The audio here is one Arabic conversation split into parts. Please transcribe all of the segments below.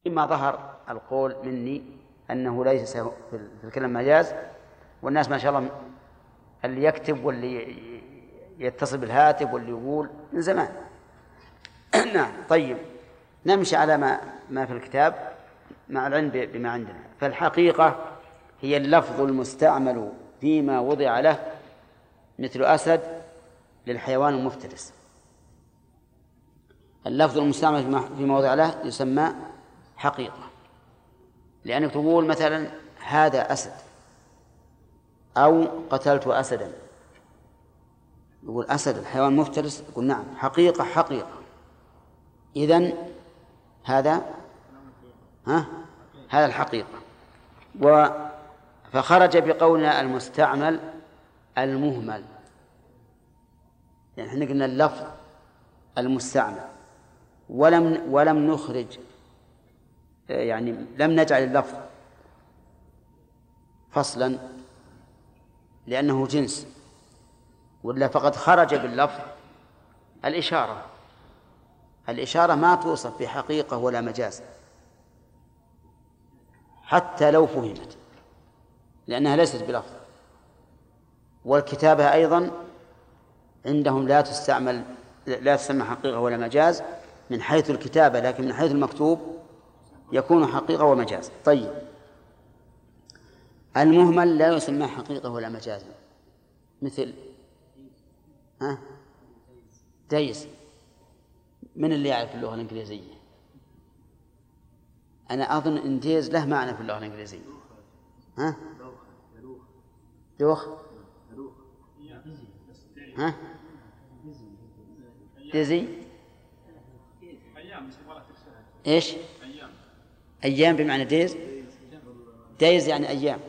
إما ظهر القول مني أنه ليس في الكلام مجاز، والناس ما شاء الله اللي يكتب واللي يتصل بالهاتف واللي يقول من زمان. نعم. طيب نمشي على ما في الكتاب مع العلم بما عندنا. فالحقيقة هي اللفظ المستعمل فيما وضع له، مثل أسد للحيوان المفترس. اللفظ المستعمل فيما وضع له يسمى حقيقة، لأنك تقول مثلا هذا أسد أو قتلت أسدا، يقول أسد الحيوان مفترس، يقول نعم حقيقة حقيقة. إذن هذا الحقيقة. فخرج بقولنا المستعمل المهمل، يعني احنا قلنا اللفظ المستعمل ولم نخرج، يعني لم نجعل اللفظ فصلا لأنه جنس، ولا فقد خرج باللفظ الإشارة ما توصف بحقيقة ولا مجاز حتى لو فهمت، لأنها ليست بلفظ. والكتابة أيضا عندهم لا تسمى حقيقة ولا مجاز من حيث الكتابة، لكن من حيث المكتوب يكون حقيقة ومجاز. طيب المهمل لا يسمى حقيقة ولا مجاز، مثل دايس. من اللي يعرف اللغة الإنجليزية؟ أنا أظن إن دايز له معنى في اللغة الإنجليزية. دوخ ديزي إيش؟ أيام بمعنى دايز يعني أيام.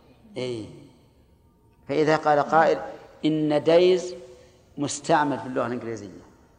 فإذا قال قائل إن دايز مستعمل في اللغة الإنجليزية،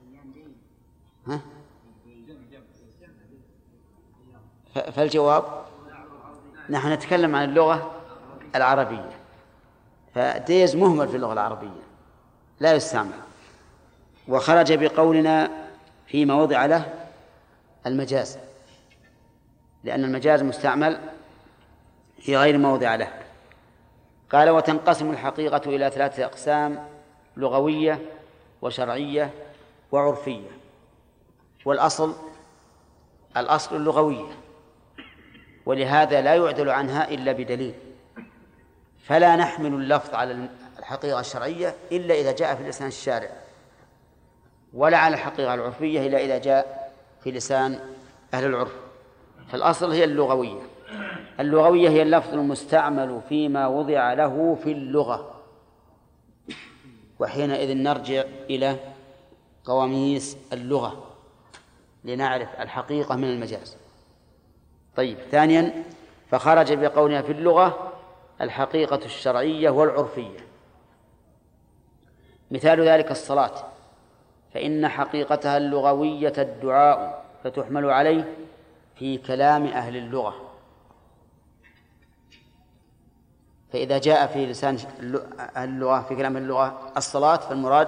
فالجواب نحن نتكلم عن اللغة العربية، فدايز مهمل في اللغة العربية لا يستعمل. وخرج بقولنا فيما وضع له المجاز، لأن المجاز مستعمل في غير ما وضع له. قال وتنقسم الحقيقة إلى 3 أقسام: لغوية وشرعية وعرفية. والأصل اللغوية، ولهذا لا يعدل عنها إلا بدليل، فلا نحمل اللفظ على الحقيقة الشرعية إلا إذا جاء في لسان الشارع، ولا على الحقيقة العرفية إلا إذا جاء في لسان أهل العرف. فالأصل هي اللغوية هي اللفظ المستعمل فيما وضع له في اللغة، وحينئذ نرجع إلى قواميس اللغة لنعرف الحقيقة من المجاز. طيب ثانيا، فخرج بقولنا في اللغة الحقيقة الشرعية والعرفية. مثال ذلك الصلاة، فإن حقيقتها اللغوية الدعاء، فتحمل عليه في كلام أهل اللغة. فإذا جاء في لسان اللغة في كلام اللغة الصلاة فالمراد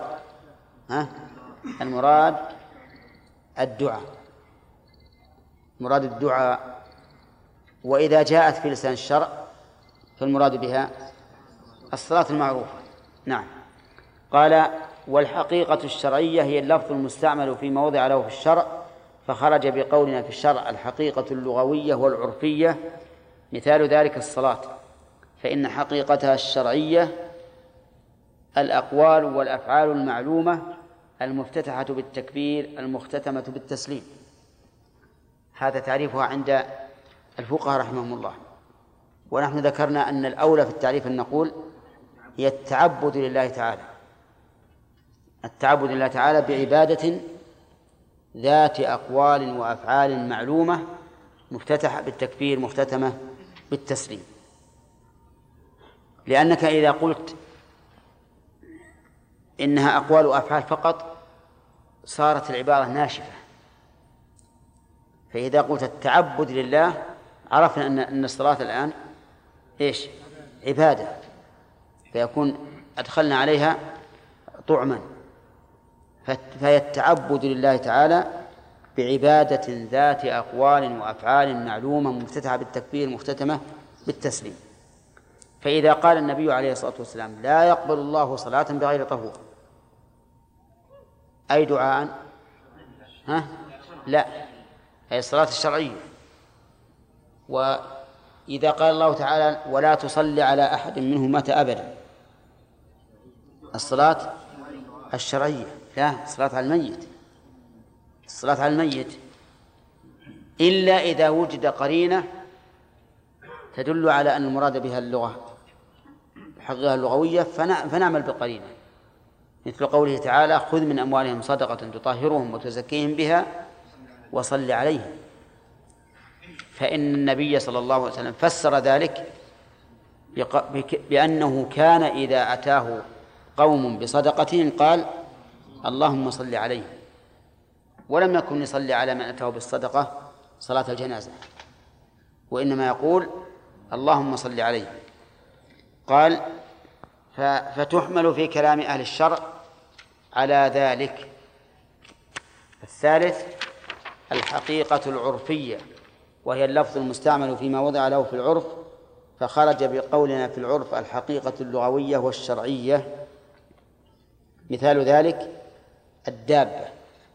المراد الدعاء، مراد الدعاء. وإذا جاءت في لسان الشرع فالمراد بها الصلاة المعروفة. نعم. قال والحقيقة الشرعية هي اللفظ المستعمل فيما وضع له في الشرع، فخرج بقولنا في الشرع الحقيقة اللغوية والعرفية. مثال ذلك الصلاة، فإن حقيقتها الشرعية الأقوال والأفعال المعلومة المفتتحة بالتكبير المختتمة بالتسليم. هذا تعريفها عند الفقهاء رحمهم الله. ونحن ذكرنا أن الأولى في التعريف أن نقول هي التعبد لله تعالى، التعبد لله تعالى بعبادة ذات أقوال وأفعال معلومة مفتتحة بالتكبير مختتمة بالتسليم. لأنك إذا قلت إنها أقوال وأفعال فقط صارت العبارة ناشفة، فإذا قلت التعبد لله عرفنا أن الصلاة الآن إيش؟ عبادة، فيكون أدخلنا عليها طعما. فهي التعبد لله تعالى بعبادة ذات أقوال وأفعال معلومة مفتتحة بالتكبير مختتمة بالتسليم. فإذا قال النبي عليه الصلاة والسلام لا يقبل الله صلاة بغير طهور، أي دعاء؟ لا، هي الصلاة الشرعية. وإذا قال الله تعالى ولا تصلي على أحد منهم مات أبدا، الصلاة الشرعية، لا، الصلاة على الميت، الصلاة على الميت، إلا إذا وجد قرينة تدل على أن المراد بها اللغة حقها اللغوية فنعمل بالقرينة، مثل قوله تعالى خذ من أموالهم صدقة تطهرهم وتزكيهم بها وصل عليهم. فإن النبي صلى الله عليه وسلم فسر ذلك بأنه كان إذا أتاه قوم بصدقتهم قال اللهم صل عليهم، ولم يكن يصلي على من أتاه بالصدقة صلاة الجنازة، وإنما يقول اللهم صل عليهم. قال فتحمل في كلام أهل الشرع على ذلك. الثالث الحقيقة العرفية، وهي اللفظ المستعمل فيما وضع له في العرف، فخرج بقولنا في العرف الحقيقة اللغوية والشرعية. مثال ذلك الدابة،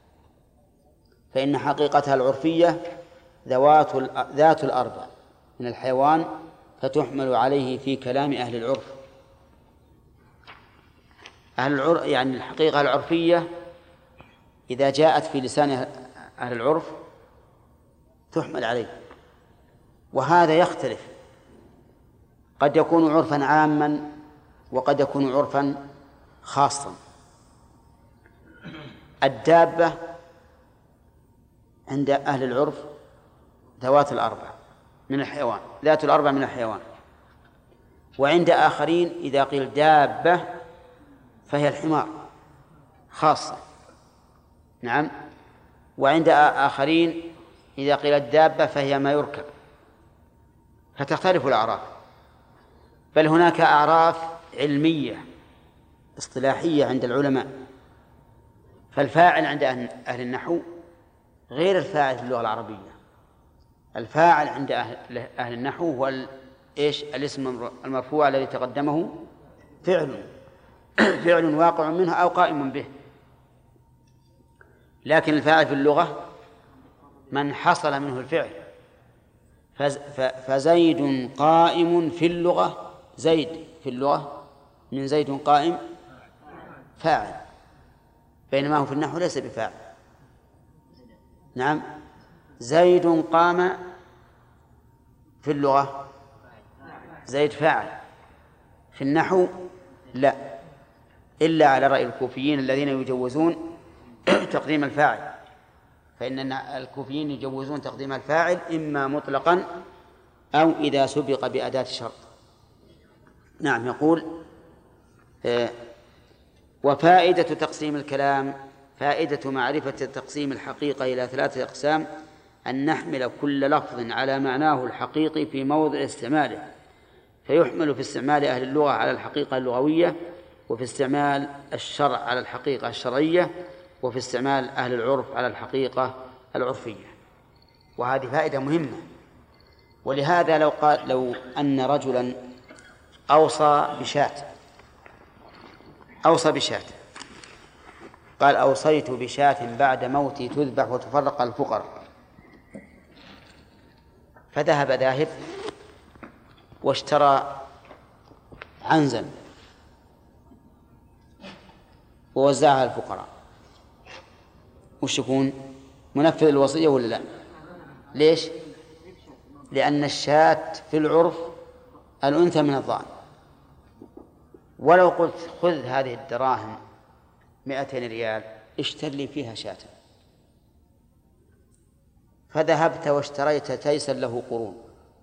فإن حقيقتها العرفية ذات الأربع من الحيوان، فتحمل عليه في كلام أهل العرف. يعني الحقيقة العرفية إذا جاءت في لسان أهل العرف تحمل عليه، وهذا يختلف، قد يكون عرفا عاما وقد يكون عرفا خاصا. الدابة عند أهل العرف ذات الأربع من الحيوان، ذات الأربع من الحيوان، وعند آخرين إذا قيل دابة فهي الحمار خاصة، نعم، وعند آخرين إذا قيل الدابة فهي ما يركب، فتختلف الأعراف. بل هناك أعراف علمية اصطلاحية عند العلماء، فالفاعل عند أهل النحو غير الفاعل في اللغة العربية. الفاعل عند أهل النحو هو الاسم المرفوع الذي تقدمه فعل واقع منه أو قائم به، لكن الفاعل في اللغة من حصل منه الفعل. فزيد قائم في اللغة، زيد في اللغة من زيد قائم فاعل، بينما هو في النحو ليس بفاعل. نعم، زيد قام في اللغة زيد فاعل، في النحو لا، إلا على رأي الكوفيين الذين يجوزون تقديم الفاعل، فإن الكوفيين يجوزون تقديم الفاعل إما مطلقا أو إذا سبق بأداة شرط. نعم، يقول وفائدة تقسيم الكلام، فائدة معرفة تقسيم الحقيقة إلى 3 أقسام: أن نحمل كل لفظ على معناه الحقيقي في موضع استعماله، فيحمل في استعمال أهل اللغة على الحقيقة اللغوية، وفي استعمال الشرع على الحقيقة الشرعية، وفي استعمال أهل العرف على الحقيقة العرفية. وهذه فائدة مهمة. ولهذا لو أن رجلا أوصى بشاة قال أوصيت بشاة بعد موتي تذبح وتفرق الفقراء، فذهب ذاهب واشترى عنزا ووزعها على الفقراء، وش يكون؟ منفذ الوصية ولا لا؟ ليش؟ لأن الشاة في العرف الأنثى من الضأن، ولو قلت خذ هذه الدراهم 200 ريال اشتر لي فيها شاة، فذهبت واشتريت تيسا له قرون،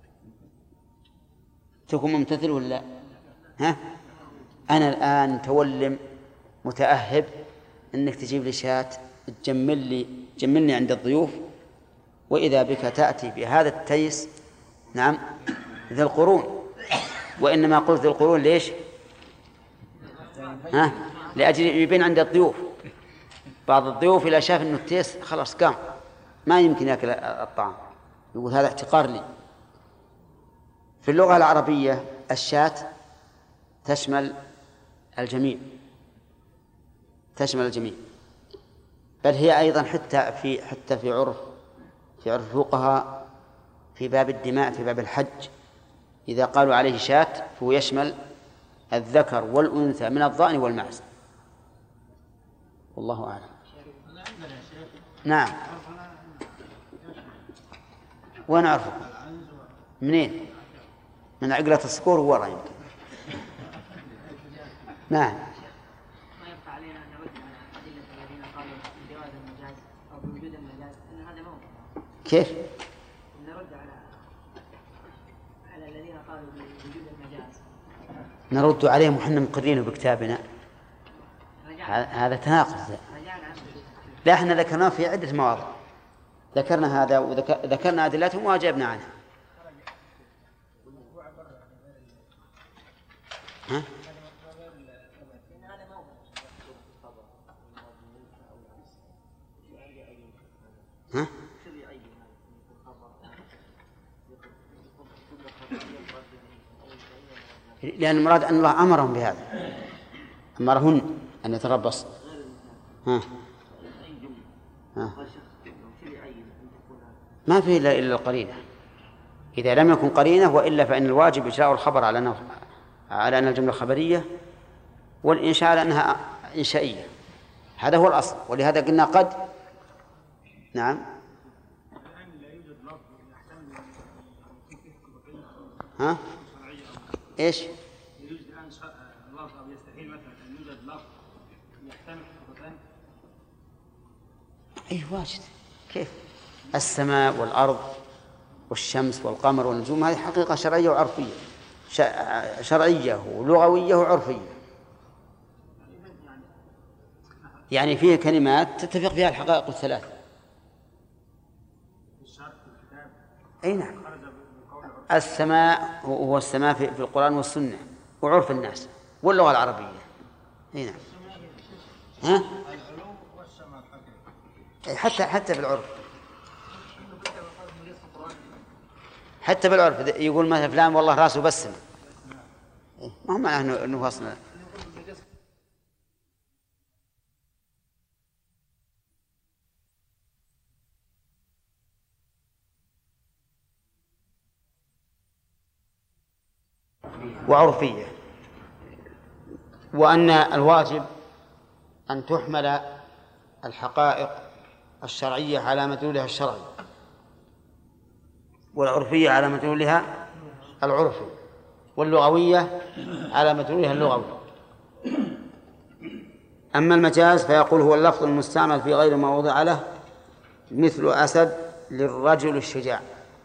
تكون ممتثل ولا ها؟ أنا الآن تولم متأهب أنك تجيب لي شاة تجملني عند الضيوف، وإذا بك تأتي بهذا التيس، نعم، ذي القرون. وإنما قلت ذي القرون ليش؟ لأجل يبين عند الضيوف، بعض الضيوف إذا شاف أنه التيس خلاص قام ما يمكن يأكل الطعام، يقول هذا احتقار لي. في اللغة العربية الشاة تشمل الجميع، تشمل الجميع، بل هي أيضا حتى في عرف الفقهاء في باب الدماء في باب الحج إذا قالوا عليه شاة فهو يشمل الذكر والأنثى من الضأن والمعز. والله أعلم. نعم. وين أعرفه؟ منين؟ من عقلة الصقور ورا يمكن. نعم. ما يبقى علينا أن نرد على أدلة الذين قالوا بجواز المجاز أو بوجود المجاز أن هذا موضوع. كيف؟ نرد على الذين قالوا بوجود المجاز. نرد عليهم وحنا مقرينه بكتابنا. هذا تناقض. لا، احنا ذكرناه في عدة مواضع، ذكرنا هذا وذكرنا أدلتهم وأجبنا عنها. ها؟ ها؟ لأن المراد أن الله أمرهم بهذا، أمرهن أن يتربص. ها؟ ها؟ ما فيه إلا القرينة، إذا لم يكن قرينة، وإلا فإن الواجب إجراء الخبر على أن الجملة خبرية، والإنشاء على أنها إنشائية. هذا هو الأصل، ولهذا قلنا قد. نعم. ها؟ إيش؟ يوجد الآن لفظ أو يستحيل مثلا أن يوجد لفظ يحتمل حقيقتين. أي واجد. كيف؟ السماء والأرض والشمس والقمر والنجوم هذه حقيقة شرعية وعرفية، شرعية ولغوية وعرفية. يعني فيه كلمات تتفق فيها الحقائق الثلاث. أي نعم. السماء هو السماء في القرآن والسنة وعرف الناس واللغة العربية. أي نعم. ها؟ حتى بالعرف، حتى بالعرف يقول مثلا فلان والله راسه بسم، ما هو معناه أنه أصلا. وعرفية. وأن الواجب أن تحمل الحقائق الشرعية على مدلولها الشرعي، والعرفية على مدلولها العرفي، واللغوية على مدلولها اللغوي. أما المجاز فيقول هو اللفظ المستعمل في غير ما وضع له، مثل أسد للرجل الشجاع.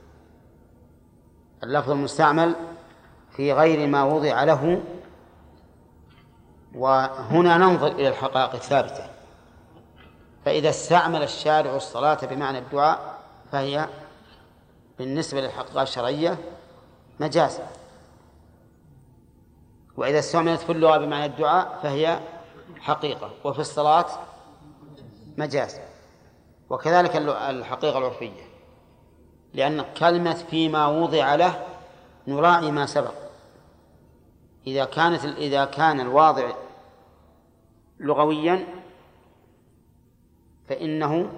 اللفظ المستعمل في غير ما وضع له، وهنا ننظر إلى الحقائق الثابتة. فإذا استعمل الشارع الصلاة بمعنى الدعاء فهي بالنسبة للحقائق الشرعية مجاز، وإذا استعملت في اللغة بمعنى الدعاء فهي حقيقة، وفي الصلاة مجاز. وكذلك الحقيقة العرفية، لأن كلمة فيما وضع له نراعي ما سبق. إذا كان الواضع لغويا فإن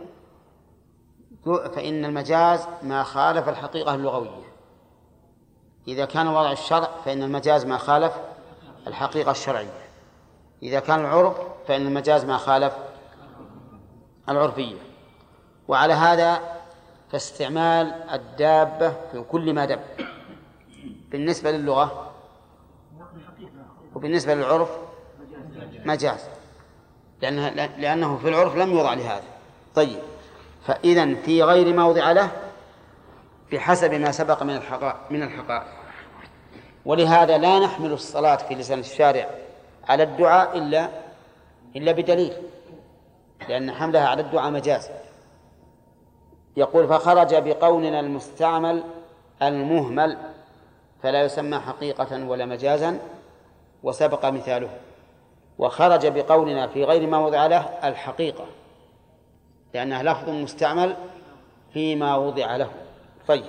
المجاز ما خالف الحقيقة اللغوية. إذا كان وضع الشرع فإن المجاز ما خالف الحقيقة الشرعية. إذا كان العرف فإن المجاز ما خالف العرفية. وعلى هذا فاستعمال الدابة في كل ما دب بالنسبة للغة وبالنسبة للعرف مجاز، لأنه في العرف لم يوضع لهذا. طيب، فإذن في غير ما وضع له بحسب ما سبق من الحقائق. ولهذا لا نحمل الصلاة في لسان الشارع على الدعاء إلا بدليل، لأن حملها على الدعاء مجاز. يقول فخرج بقولنا المستعمل المهمل فلا يسمى حقيقة ولا مجازا، وسبق مثاله. وخرج بقولنا في غير ما وضع له الحقيقة، لأنها لفظ مستعمل فيما وضع له. طيب،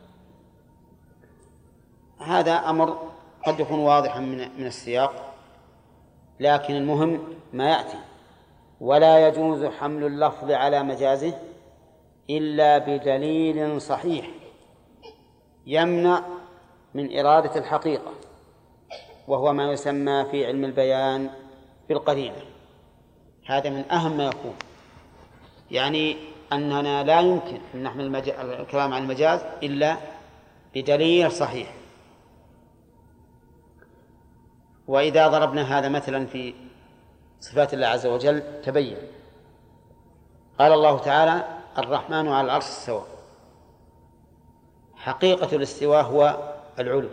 هذا أمر قد يكون واضحا من السياق، لكن المهم ما يأتي: ولا يجوز حمل اللفظ على مجازه إلا بدليل صحيح يمنع من إرادة الحقيقة، وهو ما يسمى في علم البيان بالقرينة. هذا من أهم ما يكون، يعني أننا لا يمكن أن نحمل الكلام عن المجاز إلا بدليل صحيح. وإذا ضربنا هذا مثلا في صفات الله عز وجل تبين. قال الله تعالى: الرحمن على العرش استوى. حقيقة الاستواء هو العلو،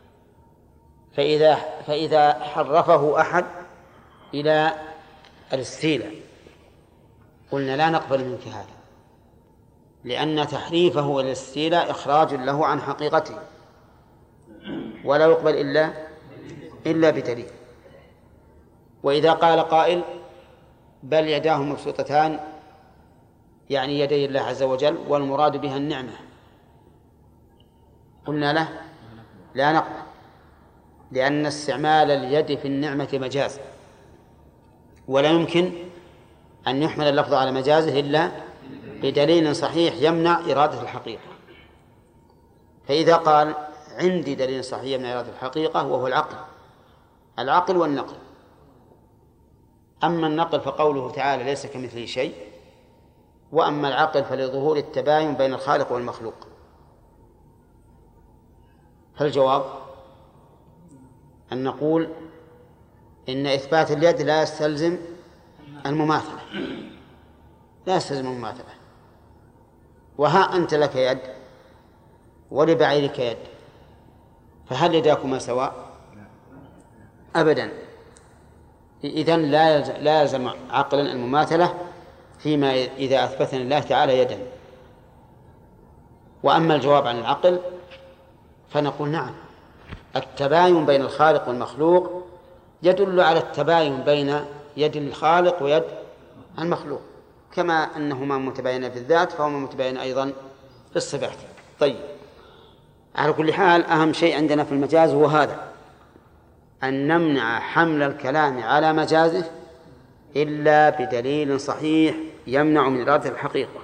فإذا حرفه أحد إلى الاستيلاء قلنا لا نقبل منك هذا، لأن تحريفه إلى الاستيلاء إخراج له عن حقيقته، ولا يقبل إلا بدليل. وإذا قال قائل: بل يداه مبسوطتان، يعني يدي الله عز وجل والمراد بها النعمة، قلنا له لا نقبل، لأن استعمال اليد في النعمة مجاز، ولا يمكن أن يحمل اللفظ على مجازه إلا بدليل صحيح يمنع إرادة الحقيقة. فإذا قال: عندي دليل صحيح يمنع إرادة الحقيقة، وهو العقل والنقل. أما النقل فقوله تعالى: ليس كمثله شيء، وأما العقل فلظهور التباين بين الخالق والمخلوق. فالجواب أن نقول إن إثبات اليد لا يستلزم المماثلة، وها أنت لك يد ولبعيرك يد، فهل يداكما سواء؟ أبدا. إذن لا يلزم عقلا المماثلة فيما إذا أثبتنا الله تعالى يدا. وأما الجواب عن العقل فنقول: نعم، التباين بين الخالق والمخلوق يدل على التباين بين يد الخالق ويد المخلوق، كما أنهما متباينان في الذات فهما متباينان أيضا في الصفات. طيب، على كل حال أهم شيء عندنا في المجاز هو هذا: أن نمنع حمل الكلام على مجازه إلا بدليل صحيح يمنع من إرادة الحقيقة.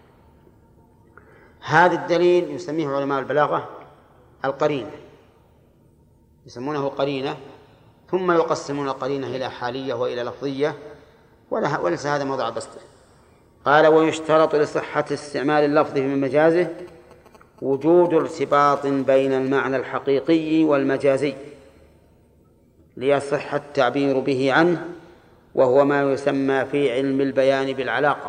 هذا الدليل يسميه علماء البلاغة القرينة، يسمونه قرينة، ثم يقسمون القرينة إلى حالية وإلى لفظية، وليس هذا موضع بسطه. قال: ويشترط لصحة استعمال اللفظ من مجازه وجود ارتباط بين المعنى الحقيقي والمجازي ليصح التعبير به عنه، وهو ما يسمى في علم البيان بالعلاقة.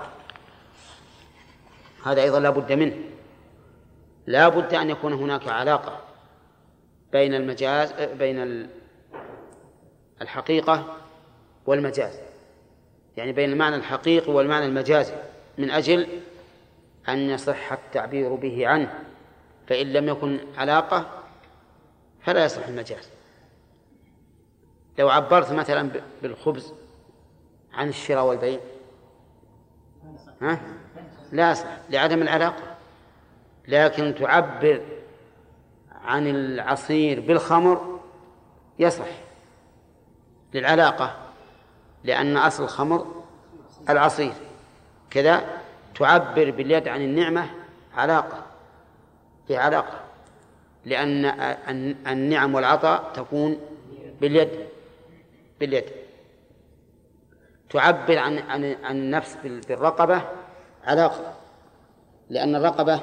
هذا أيضا لا بد منه، لا بد أن يكون هناك علاقة بين المجاز، بين الحقيقة والمجاز، يعني بين المعنى الحقيقي والمعنى المجازي، من أجل أن يصح التعبير به عنه. فإن لم يكن علاقة فلا يصح المجاز. لو عبرت مثلا بالخبز عن الشراء والبيع لا يصح لعدم العلاقة، لكن تعبر عن العصير بالخمر يصح للعلاقة، لأن أصل الخمر العصير. كذا تعبر باليد عن النعمة في علاقة، لأن النعم والعطاء تكون باليد. تعبر عن النفس بالرقبة علاقة، لأن الرقبة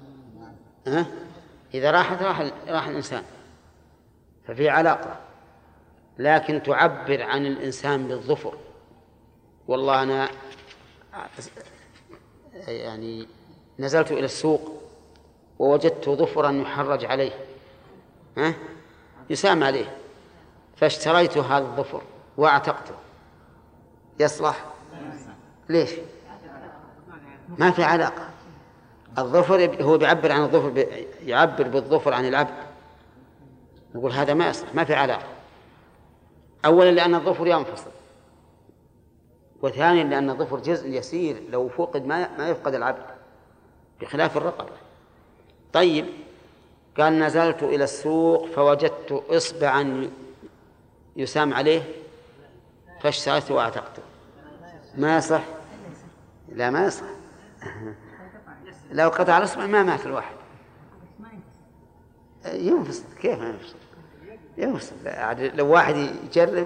إذا راح الإنسان ففي علاقة. لكن تعبر عن الإنسان بالظفر. والله أنا يعني نزلت إلى السوق ووجدت ظفرا يحرج عليه يسام عليه، فاشتريت هذا الظفر واعتقته، يصلح؟ ليش؟ ما في علاقة. الظفر هو بيعبر عن الظفر، يعبر بالظفر عن العبد، نقول هذا ما يصلح، ما في علاقة. أولا لأن الظفر ينفصل، وثانيا لأن الظفر جزء يسير، لو فقد ما يفقد العبد. بخلاف الرقبة. طيب قال نزلت إلى السوق فوجدت إصبعا يسام عليه فاشتريت وأعتقته، ما يصح؟ لا ما يصح. لو قطع الإصبع ما مات الواحد، ينفصل. كيف ما ينفصل؟ ينفصل لو واحد يجرب.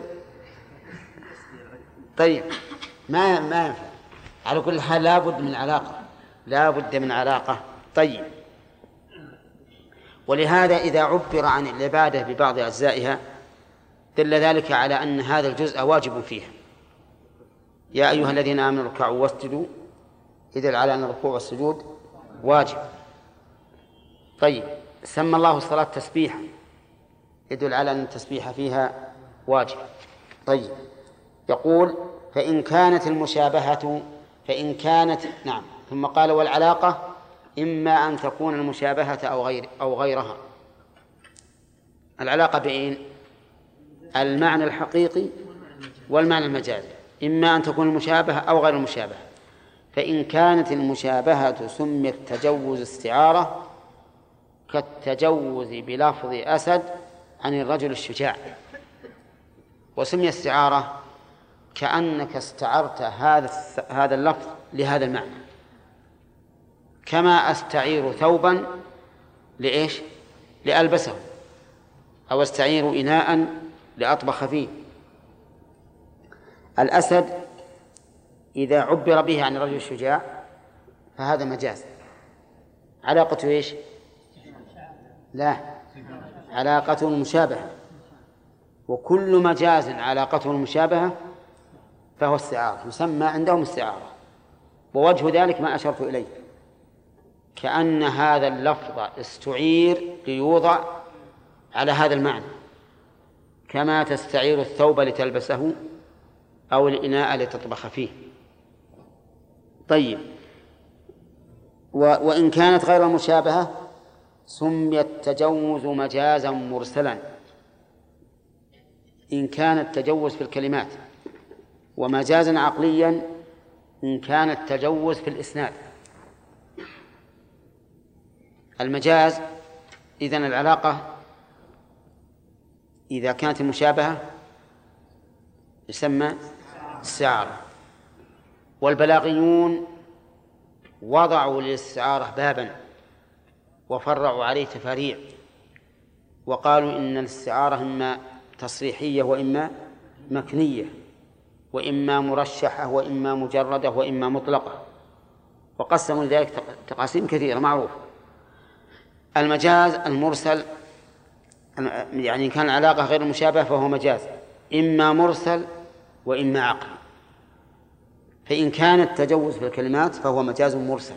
طيب ما ينفع. على كل حال لابد من علاقة، لابد من علاقة. طيب ولهذا إذا عبر عن العبادة ببعض أجزائها دل ذلك على أن هذا الجزء واجب فيها. يا أيها الذين آمنوا اركعوا واسجدوا، يدل على أن الركوع والسجود واجب. طيب سمى الله الصلاة تسبيحا، يدل على أن التسبيح فيها واجب. طيب يقول فإن كانت المشابهة، فإن كانت نعم، ثم قال والعلاقة إما أن تكون المشابهة أو غيرها. العلاقة بين المعنى الحقيقي والمعنى المجازي، إما أن تكون المشابهة أو غير المشابهة. فإن كانت المشابهة سميت تجوز استعارة، كالتجوز بلفظ أسد عن الرجل الشجاع. وسمي استعارة كأنك استعرت هذا اللفظ لهذا المعنى، كما أستعير ثوبا لإيش؟ لألبسه، أو استعير إناء لأطبخ فيه. الأسد إذا عبر به عن الرجل الشجاع فهذا مجاز. علاقته إيش؟ لا، علاقته المشابهة، وكل مجاز علاقته المشابهة فهو استعارة، يسمى عندهم استعارة. ووجه ذلك ما أشرت إليه، كأن هذا اللفظ استعير ليوضع على هذا المعنى، كما تستعير الثوب لتلبسه أو الإناء لتطبخ فيه. طيب وإن كانت غير المشابهة سمي التجوز مجازا مرسلا، إن كان التجوز في الكلمات، ومجازا عقليا إن كان التجوز في الإسناد. المجاز إذن العلاقة إذا كانت المشابهة يسمى استعارة. والبلاغيون وضعوا للاستعارة بابا وفرعوا عليه تفاريع، وقالوا إن الاستعارة إما تصريحية وإما مكنية، وإما مرشحة وإما مجردة وإما مطلقة، وقسموا ذلك تقاسيم كثيرة معروفة. المجاز المرسل يعني إن كان العلاقة غير المشابهة فهو مجاز إما مرسل وإما عقل. فإن كان التجوز في الكلمات فهو مجاز مرسل،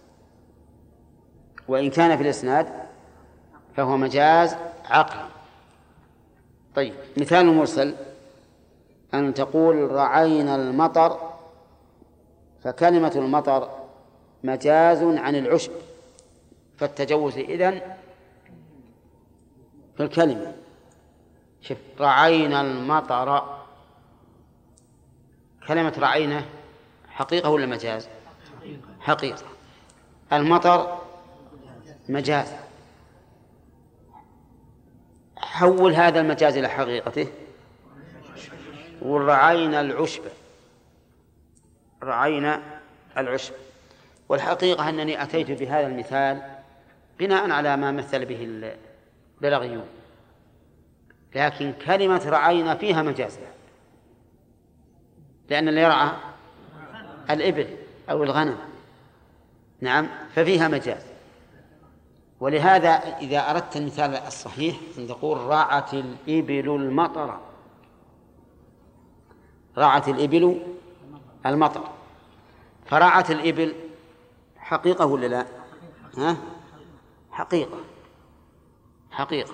وإن كان في الإسناد فهو مجاز عقل. طيب مثال المرسل أن تقول رعينا المطر، فكلمة المطر مجاز عن العشب، فالتجوز إذن في الكلمة. شوف رعينا المطر، كلمة رعينا حقيقة ولا مجاز؟ حقيقة. المطر مجاز، حول هذا المجاز إلى حقيقته، ورعينا العشب، رعينا العشب. والحقيقة أنني أتيت بهذا المثال بناء على ما مثل به البلاغيون، لكن كلمة رعينا فيها مجاز، لأن اللي يرعى الإبل أو الغنم، نعم، ففيها مجاز. ولهذا إذا أردت المثال الصحيح أن تقول رعت الإبل المطر، رعت الإبل المطر، فرعت الإبل حقيقة ولا لا؟ ها؟ حقيقة، حقيقة.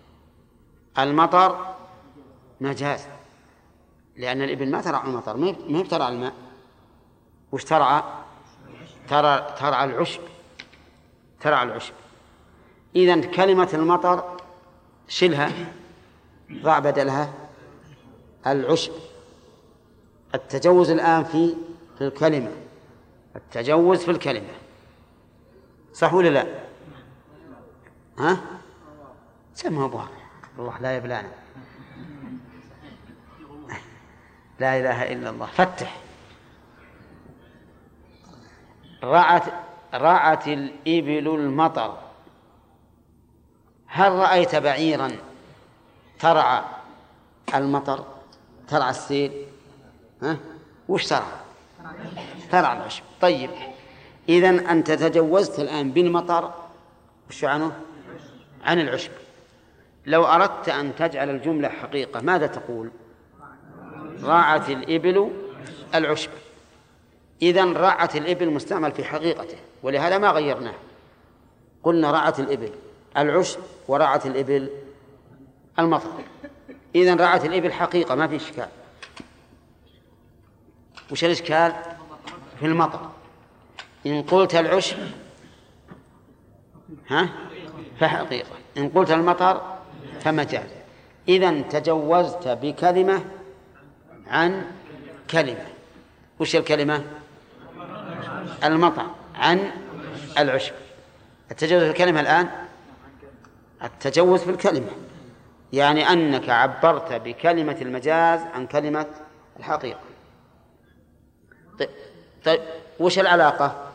المطر مجاز، لأن الإبل ما ترعى المطر، ما ترعى الماء. وش ترعى؟ ترعى العشب، ترعى العشب. إذن كلمة المطر شلها، ضع بدلها العشب. التجوز الآن في الكلمة، التجوز في الكلمة. صح ولا لا؟ ها؟ سمها أبوها الله لا يبلانا. لا إله إلا الله. فتح. رعت الإبل المطر. هل رأيت بعيرا ترعى المطر، ترعى السيل؟ ها؟ وش ترعى؟ ترعى العشب. طيب، إذن أنت تجوزت الآن بالمطر وش عنه؟ عن العشب. لو أردت أن تجعل الجملة حقيقة ماذا تقول؟ رعت الإبل العشب. إذن رعت الإبل مستعمل في حقيقته، ولهذا ما غيرناه، قلنا رعت الإبل العشب ورعت الإبل المطر. إذن رعت الإبل حقيقة ما في إشكال. وش الإشكال؟ في المطر. إن قلت العشب فحقيقة، إن قلت المطر فمجاز. إذن تجوزت بكلمة عن كلمة. وش الكلمة؟ المطر عن العشب. التجوز في الكلمة الآن التجوز في الكلمة، يعني أنك عبرت بكلمة المجاز عن كلمة الحقيقة. طيب وش العلاقة؟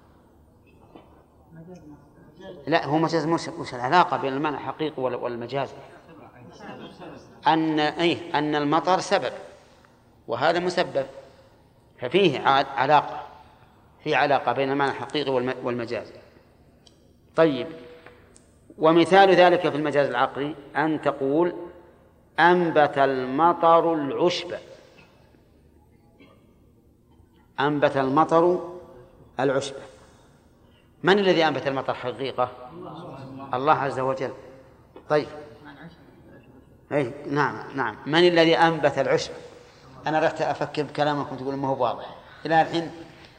لا، هو مجاز. وش العلاقة بين المعنى الحقيقي والمجاز؟ أن المطر سبب وهذا مسبب، ففيه علاقة، في علاقة بين المعنى الحقيقي والمجاز. طيب، ومثال ذلك في المجاز العقلي أن تقول أنبت المطر العشب. أنبت المطر العشب. من الذي أنبت المطر حقيقة؟ الله عز وجل. طيب، نعم. من الذي أنبت العشب؟ أنا رحت أفكر بكلامكم تقول ما هو واضح إلى الحين.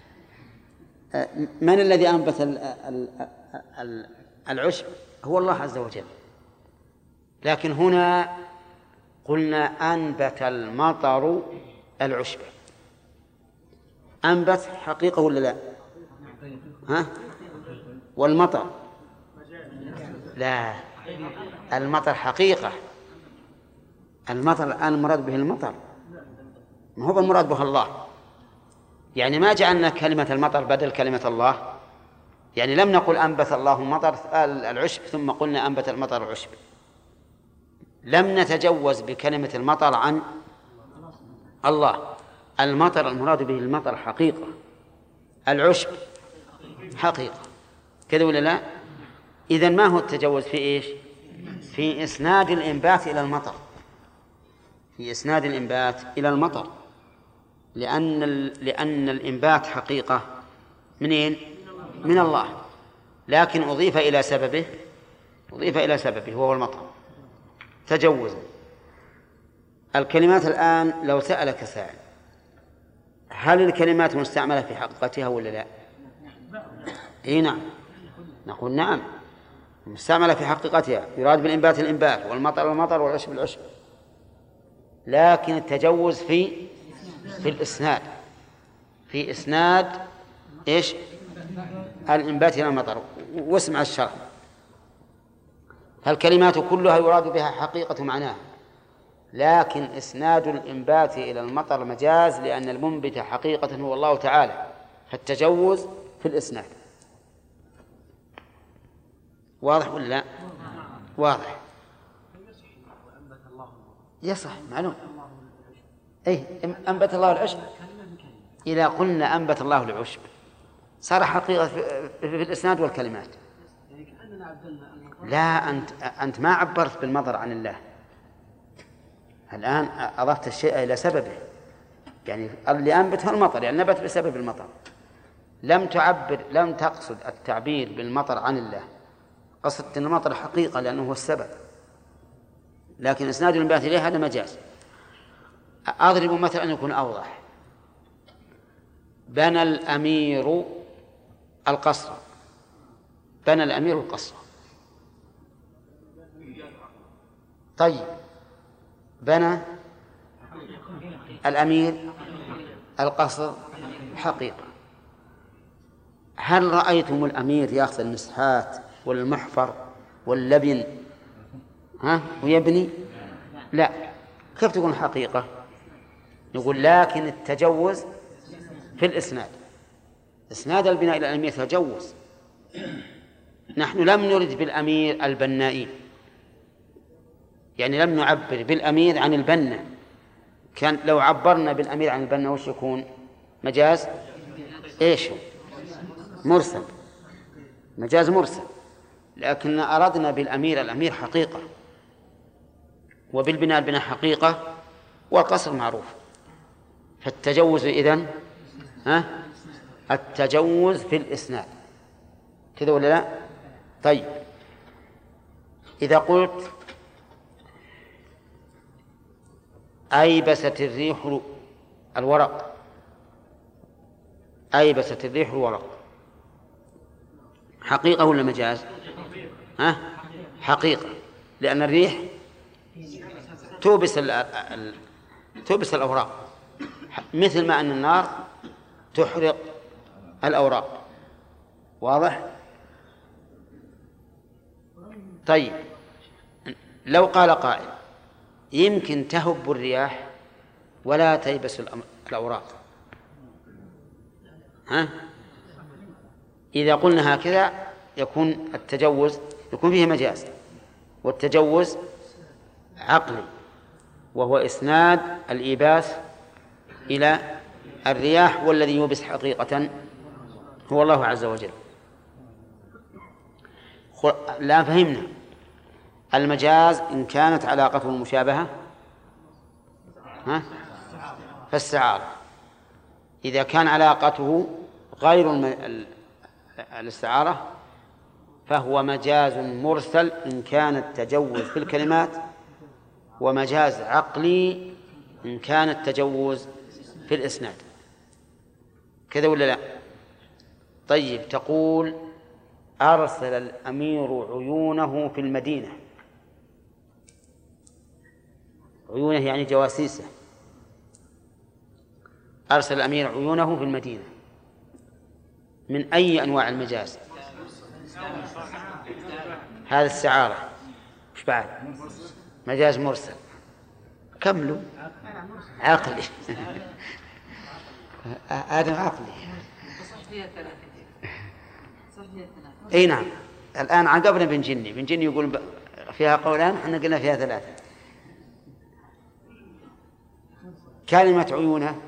من الذي أنبت العشب؟ هو الله عز وجل. لكن هنا قلنا أنبت المطر العشب. أنبت حقيقة ولا لا؟ والمطر لا، المطر حقيقة. المطر الآن المراد به المطر، ما هو المراد به الله. يعني ما جعلنا كلمة المطر بدل كلمة الله، يعني لم نقل أنبت الله المطر العشب ثم قلنا أنبت المطر العشب. لم نتجوز بكلمة المطر عن الله. المطر المراد به المطر حقيقة، العشب حقيقة، كذا ولا لا؟ إذن ما هو التجوز في إيش؟ في إسناد الإنبات إلى المطر، في إسناد الإنبات إلى المطر، لأن الإنبات حقيقة منين؟ من الله، لكن أضيف إلى سببه وهو المطر تجوزا. الكلمات الآن لو سألك سائل هل الكلمات مستعملة في حقيقتها ولا لا؟ نعم، نقول نعم مستعملة في حقيقتها، يراد بالإنبات الإنبات والمطر المطر والعشب العشب، لكن التجوز في الإسناد، في إسناد إيش؟ الإنبات إلى المطر. واسمع الشرح. فالكلمات كلها يراد بها حقيقة معناها، لكن إسناد الإنبات إلى المطر مجاز، لأن المنبت حقيقة هو الله تعالى، فالتجوز في الإسناد. واضح ولا لا؟ واضح. يصح معلوم. أنبت الله العشب. إذا قلنا أنبت الله العشب صار حقيقة في الإسناد والكلمات. لا، أنت ما عبرت بالمطر عن الله، الآن أضفت الشيء إلى سببه، يعني اللي أنبته المطر يعني نبت بسبب المطر. لم تقصد التعبير بالمطر عن الله، قصدت أن المطر حقيقة لأنه هو السبب، لكن إسناد الإنبات إليه هذا مجاز. أضرب مثلا أن يكون أوضح. بنى الأمير القصر. بنى الأمير القصر. طيب، بنى الأمير القصر حقيقة. هل رأيتم الأمير يأخذ المسحات والمحفر واللبن ويبني؟ لا. كيف تكون حقيقة؟ نقول لكن التجوز في الإسناد، إسناد البناء إلى الأمير تجوز. نحن لم نرد بالأمير البنائين، يعني لم نعبر بالأمير عن البنا. كان لو عبرنا بالأمير عن البنا وش يكون؟ مجاز إيش؟ مرسل، مجاز مرسل. لكن أردنا بالأمير الأمير حقيقة، وبالبناء البناء حقيقة، والقصر معروف. فالتجوز إذن التجوز في الإسناد كذا ولا لا؟ طيب، إذا قلت أيبست الريح الورق، أيبست الريح الورق، حقيقة ولا مجاز؟ حقيقة، لأن الريح توبس الأوراق، مثل ما أن النار تحرق الأوراق. واضح؟ طيب، لو قال قائل يمكن تهب الرياح ولا تيبس الأوراق، إذا قلنا هكذا يكون التجوز يكون فيه مجاز، والتجوز عقلي، وهو إسناد الإيباس إلى الرياح، والذي يوبس حقيقة هو الله عز وجل. لا فهمنا المجاز إن كانت علاقته المشابهة فاستعارة، إذا كان علاقته غير الاستعارة فهو مجاز مرسل إن كان التجوز في الكلمات، ومجاز عقلي إن كان التجوز في الإسناد. كذا ولا لا؟ طيب، تقول أرسل الأمير عيونه في المدينة، عيونه يعني جواسيسه، أرسل الأمير عيونه في المدينة، من أي أنواع المجاز؟ هذا استعارة. مش بعد مجاز مرسل؟ كملوا. عقلي. هذا عقلي. اي نعم. الآن عقبنا بن جني يقول فيها قولان، احنا قلنا فيها ثلاثة. كلمة عيونه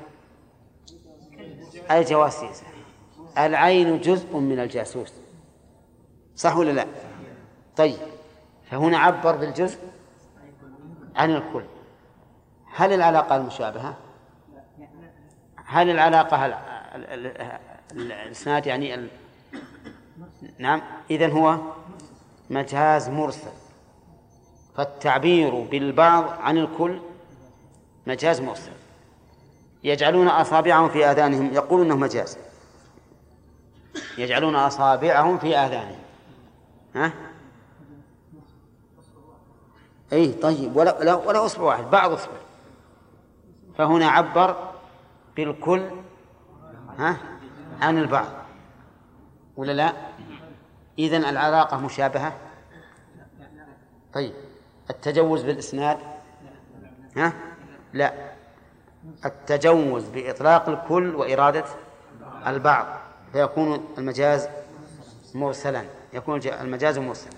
أي جواسيس، العين جزء من الجاسوس، صح ولا لا؟ طيب، فهنا عبر بالجزء عن الكل. هل العلاقة المشابهة؟ هل العلاقة الإسناد يعني نعم، إذن هو مجاز مرسل، فالتعبير بالبعض عن الكل مجاز مرسل. يجعلون أصابعهم في آذانهم، يقولون أنه مجاز، يجعلون أصابعهم في آذانهم. أي طيب، ولا أصبع واحد، بعض أصبع، فهنا عبر بالكل عن البعض ولا لا؟ إذن العلاقة مشابهة. طيب، التجوز بالإسناد لا، التجوز بإطلاق الكل وإرادة البعض، فيكون المجاز مرسلا، يكون المجاز مرسلا.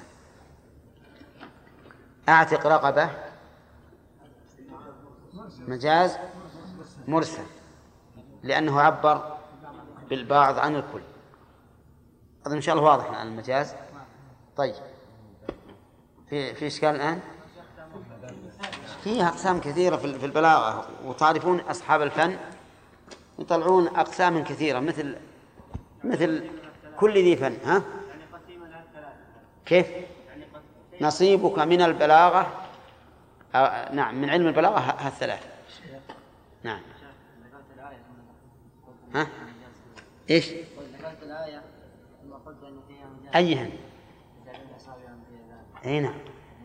أعتق رقبة مجاز مرسل، لأنه عبر بالبعض عن الكل. أظن إن شاء الله واضح عن المجاز. طيب، في إشكال الآن؟ فيها أقسام كثيرة في البلاغة، وتعرفون أصحاب الفن يطلعون أقسام كثيرة مثل كل ذي فن. كيف؟ نصيبك من البلاغة نعم، من علم البلاغة هالثلاث. نعم. إيش؟ أيهن؟ أي نعم.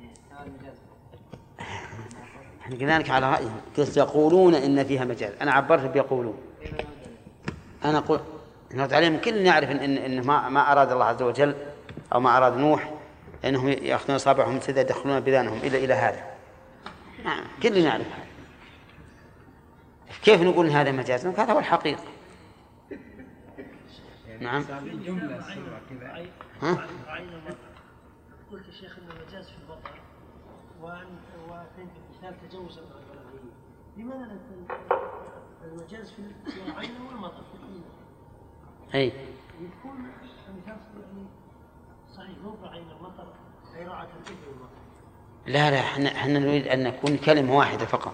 احنا قلنا لك على رأيهم، قلت يقولون إن فيها مجال، أنا عبرت بيقولون. أنا نرد عليهم كلنا نعرف إن ما أراد الله عز وجل أو ما أراد نوح أنهم يأخذون أصابعهم سدى يدخلون بذانهم إلى هذا. نعم كلنا نعرف هذا. كيف نقول إن هذا مجاز؟ هذا هو الحقيقة. نعم. ها؟ قلت يا شيخ إن المجاز في البطن وكان في مثال تجوز البلاغيين. لماذا المجاز في العين والمطر في الإيمان؟ أي. يكون مثال يعني صحيح موقع عين المطر أي رعاة الإبل والمطر. لا احنا نريد أن نكون كلمة واحدة فقط.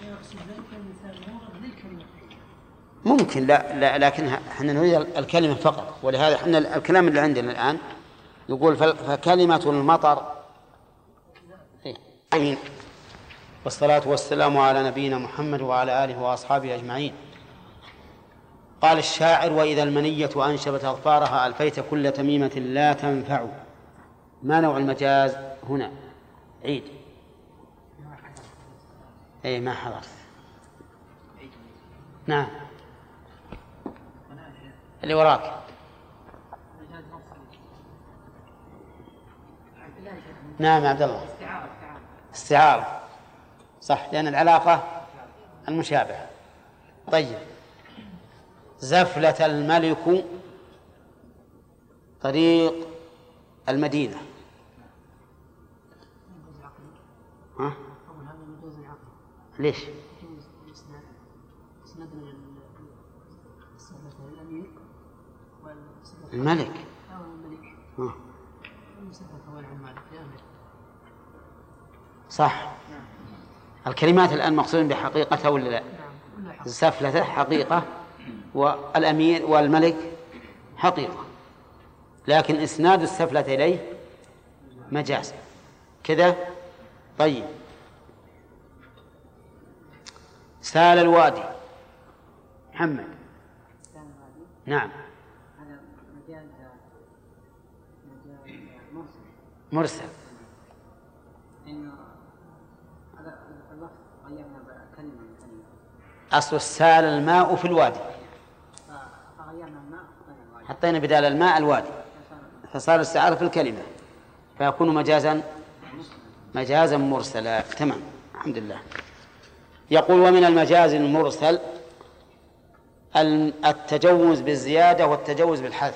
ممكن لكن احنا نريد الكلمة فقط، ولهذا احنا الكلام اللي عندنا الآن يقول فكلمة المطر. آمين. والصلاة والسلام على نبينا محمد وعلى آله وأصحابه أجمعين. قال الشاعر: وإذا المنية أنشبت أظفارها ألفيت كل تميمة لا تنفع. ما نوع المجاز هنا؟ عيد. أي ما حضرت. نعم اللي وراك. نعم عبد الله. استعارة صح، لأن العلاقة المشابهة. طيب. زفلة الملك طريق المدينة. ها؟ ليش؟ الملك. صح. الكلمات الآن مقصود بحقيقتها ولا لا؟ زفلة حقيقة والأمير والملك حقيقة، لكن إسناد السفلة إليه مجاز كذا. طيب. سال الوادي. محمد. نعم. هذا مجاز مرسل. إنه هذا اللفظ غيرنا كلمة من كلمة. أصل السال الماء في الوادي، فغيرنا الماء حطينا بدال الماء الوادي فصار الاستعارة في الكلمة فيكون مجازا مرسلا. تمام الحمد لله. يقول: ومن المجاز المرسل التجوز بالزيادة والتجوز بالحذف.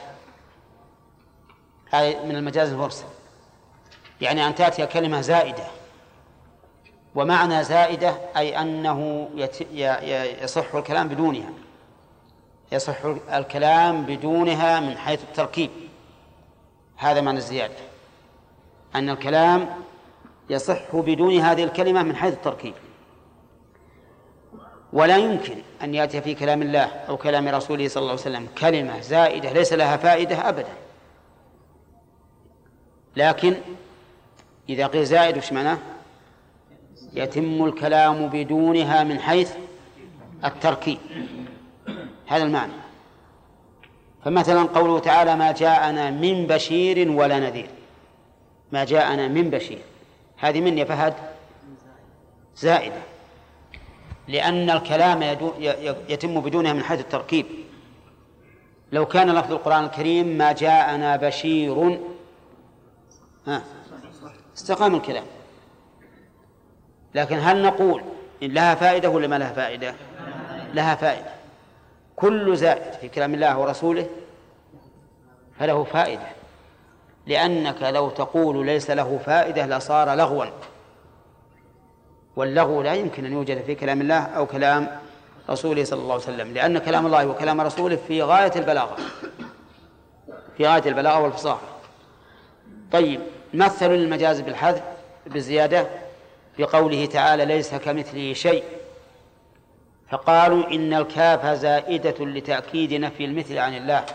هذه من المجاز المرسل، يعني أن تأتي كلمة زائدة، ومعنى زائدة أي أنه يصح الكلام بدونها، يصح الكلام بدونها من حيث التركيب. هذا معنى الزيادة، أن الكلام يصح بدون هذه الكلمة من حيث التركيب. ولا يمكن أن يأتي في كلام الله أو كلام رسوله صلى الله عليه وسلم كلمة زائدة ليس لها فائدة أبدا. لكن إذا قيل زائد وش معناه؟ يتم الكلام بدونها من حيث التركيب، هذا المعنى. فمثلا قوله تعالى: ما جاءنا من بشير ولا نذير. ما جاءنا من بشير، هذه من يا فهد زائدة، لأن الكلام يتم بدونها من حيث التركيب. لو كان لفظ القرآن الكريم ما جاءنا بشير استقام الكلام. لكن هل نقول إن لها فائدة ولا ما لها فائدة؟ لها فائدة. كل زائد في كلام الله ورسوله فله فائدة، لأنك لو تقول ليس له فائدة لصار لغوا، واللغو لا يمكن أن يوجد في كلام الله أو كلام رسوله صلى الله عليه وسلم، لأن كلام الله وكلام رسوله في غاية البلاغة، في غاية البلاغة والفصاحة. طيب، مثلوا المجاز بالحذف بالزيادة بقوله تعالى: ليس كمثله شيء، فقالوا إن الكاف زائدة لتأكيد نفي المثل عن الله.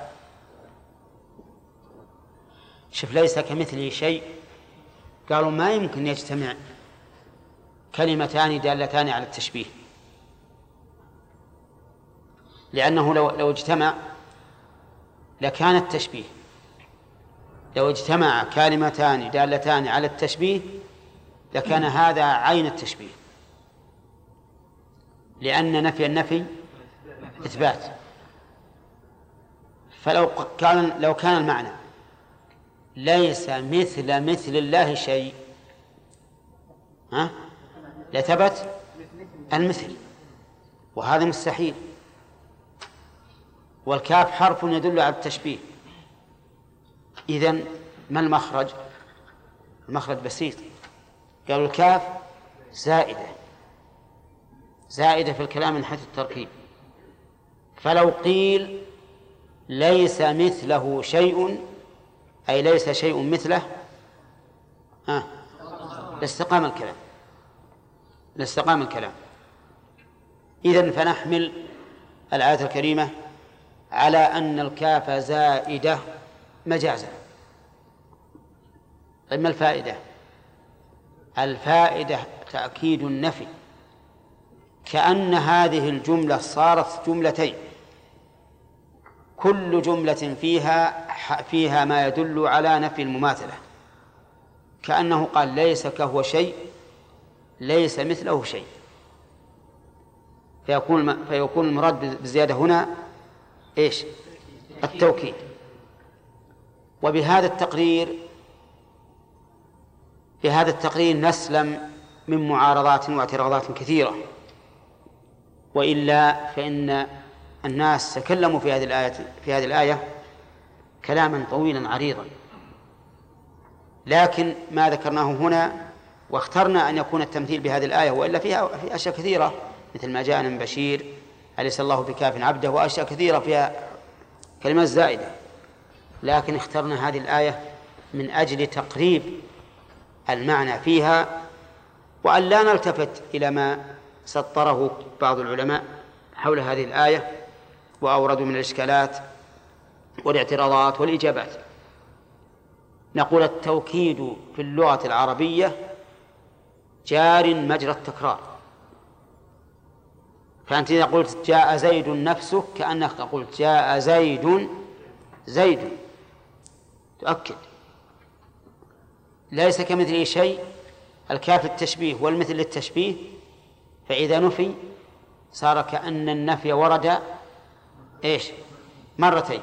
شوف، ليس كمثله شيء، قالوا ما يمكن يجتمع كلمتان دالتان على التشبيه، لأنه لو اجتمع لكان التشبيه. لو اجتمع كلمتان دالتان على التشبيه لكان هذا عين التشبيه، لأن نفي النفي إثبات، لو كان المعنى ليس مثل الله شيء لثبت المثل، وهذا مستحيل. والكاف حرف يدل على التشبيه. إذن ما المخرج؟ المخرج بسيط، قالوا الكاف زائدة في الكلام من حيث التركيب. فلو قيل ليس مثله شيء أي ليس شيء مثله لاستقام الكلام. إذن فنحمل الآية الكريمة على أن الكاف زائدة مجازا. طيب ما الفائدة؟ الفائدة تأكيد النفي، كأن هذه الجملة صارت جملتين، كل جملة فيها ما يدل على نفي المماثلة، كأنه قال ليس كهو شيء، ليس مثله شيء، فيكون المراد بالزيادة هنا إيش؟ التوكيد. بهذا التقرير نسلم من معارضات واعتراضات كثيرة، وإلا فإن الناس تكلموا في هذه الآية كلاما طويلا عريضا، لكن ما ذكرناه هنا واخترنا أن يكون التمثيل بهذه الآية، وإلا في أشياء كثيرة مثل ما جاءنا من بشير أليس الله بكاف عبده، وأشياء كثيرة فيها كلمات زائدة، لكن اخترنا هذه الآية من أجل تقريب المعنى فيها، وأن لا نلتفت إلى ما سطره بعض العلماء حول هذه الآية وأوردوا من الإشكالات والاعتراضات والإجابات. نقول التوكيد في اللغة العربية جار مجرى التكرار. فأنت إذا قلت جاء زيد نفسه كأنك قلت جاء زيد تؤكد. ليس كمثله شيء، الكاف التشبيه والمثل للتشبيه، فإذا نفي صار كأن النفي ورد مرتين،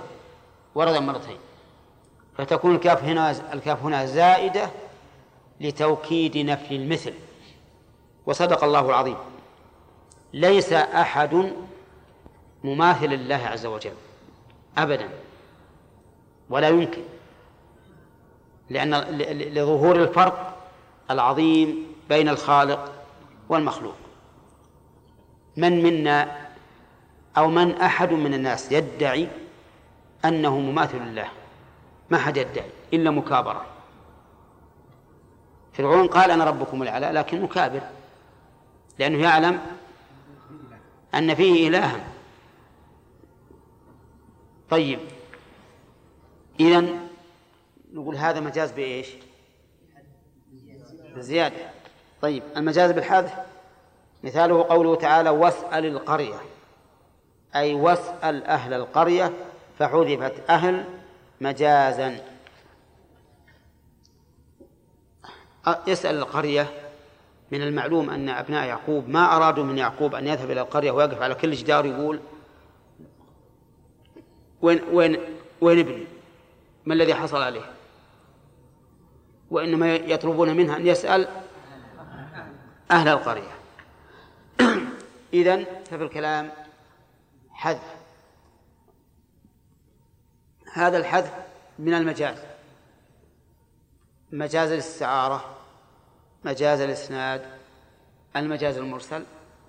فتكون الكاف هنا زائدة لتوكيد نفي المثل. وصدق الله العظيم، ليس أحد مماثل لله عز وجل أبدا، ولا يمكن، لأن لظهور الفرق العظيم بين الخالق والمخلوق. من منا أو من أحد من الناس يدعي أنه مماثل لله؟ ما حد يدعي إلا مكابرة. فرعون قال أنا ربكم الأعلى، لكن مكابر، لأنه يعلم أن فيه إلها. طيب، إذن نقول هذا مجاز بإيش؟ بالزيادة. طيب، المجاز بالحذف مثاله قوله تعالى واسأل القرية، أي واسأل أهل القرية، فحذفت أهل مجازا. يسأل القرية، من المعلوم أن أبناء يعقوب ما أرادوا من يعقوب أن يذهب إلى القرية ويقف على كل جدار يقول وين ابني، ما الذي حصل عليه، وإنما يطلبون منها أن يسأل أهل القرية. إذن ففي الكلام حذف. هذا الحذف من المجاز، مجاز الاستعارة، مجاز الإسناد، المجاز المرسل.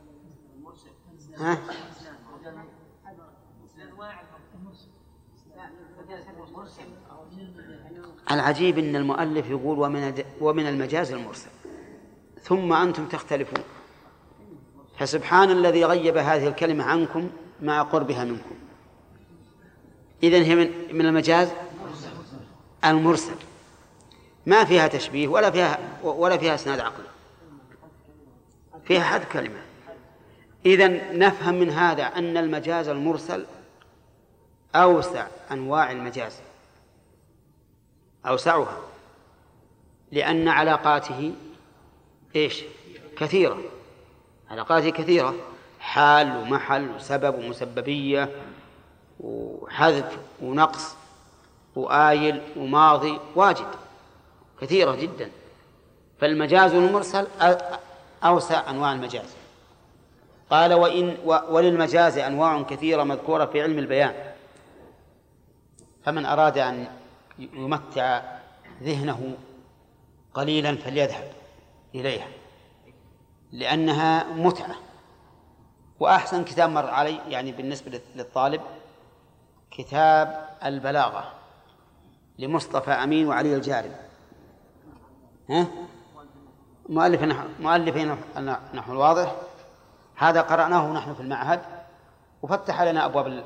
العجيب أن المؤلف يقول ومن المجاز المرسل، ثم أنتم تختلفون. فسبحان الذي غيب هذه الكلمة عنكم مع قربها منكم. إذن هي من المجاز المرسل، ما فيها تشبيه ولا فيها اسناد عقلي، فيها حذف كلمة. إذن نفهم من هذا أن المجاز المرسل أوسع أنواع المجاز، أوسعها، لأن علاقاته كثيرة، علاقاته كثيرة، حال ومحل وسبب ومسببية وحذف ونقص وآيل وماضي واجد كثيرة جدا. فالمجاز المرسل أوسع أنواع المجاز. قال وللمجاز أنواع كثيرة مذكورة في علم البيان، فمن أراد أن يمتع ذهنه قليلا فليذهب إليها، لأنها متعة. وأحسن كتاب مر علي يعني بالنسبة للطالب كتاب البلاغة لمصطفى أمين وعلي الجارب، مؤلفين نحو الواضح. هذا قرأناه نحن في المعهد وفتح لنا أبواب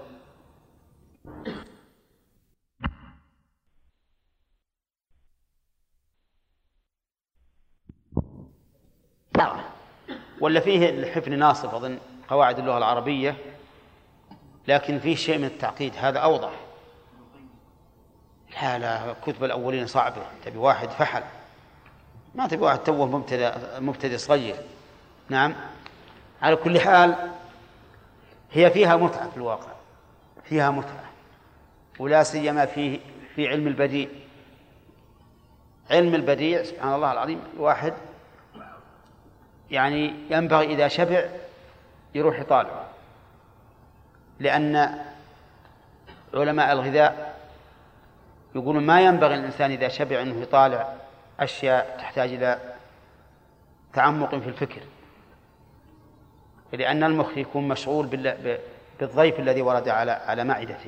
ولا فيه الحفن ناصف أظن قواعد اللغة العربية، لكن فيه شيء من التعقيد، هذا أوضح. لا كتب الأولين صعبة، تبي واحد فحل، ما تبي واحد توه مبتدئ صغير. نعم، على كل حال هي فيها متعة في الواقع، فيها متعة، ولا سيما في علم البديع. علم البديع سبحان الله العظيم، الواحد يعني ينبغي إذا شبع يروح يطالع، لأن علماء الغذاء يقولون ما ينبغي الإنسان إذا شبع أنه يطالع أشياء تحتاج إلى تعمق في الفكر، لأن المخ يكون مشغول بالضيف الذي ورد على معدته.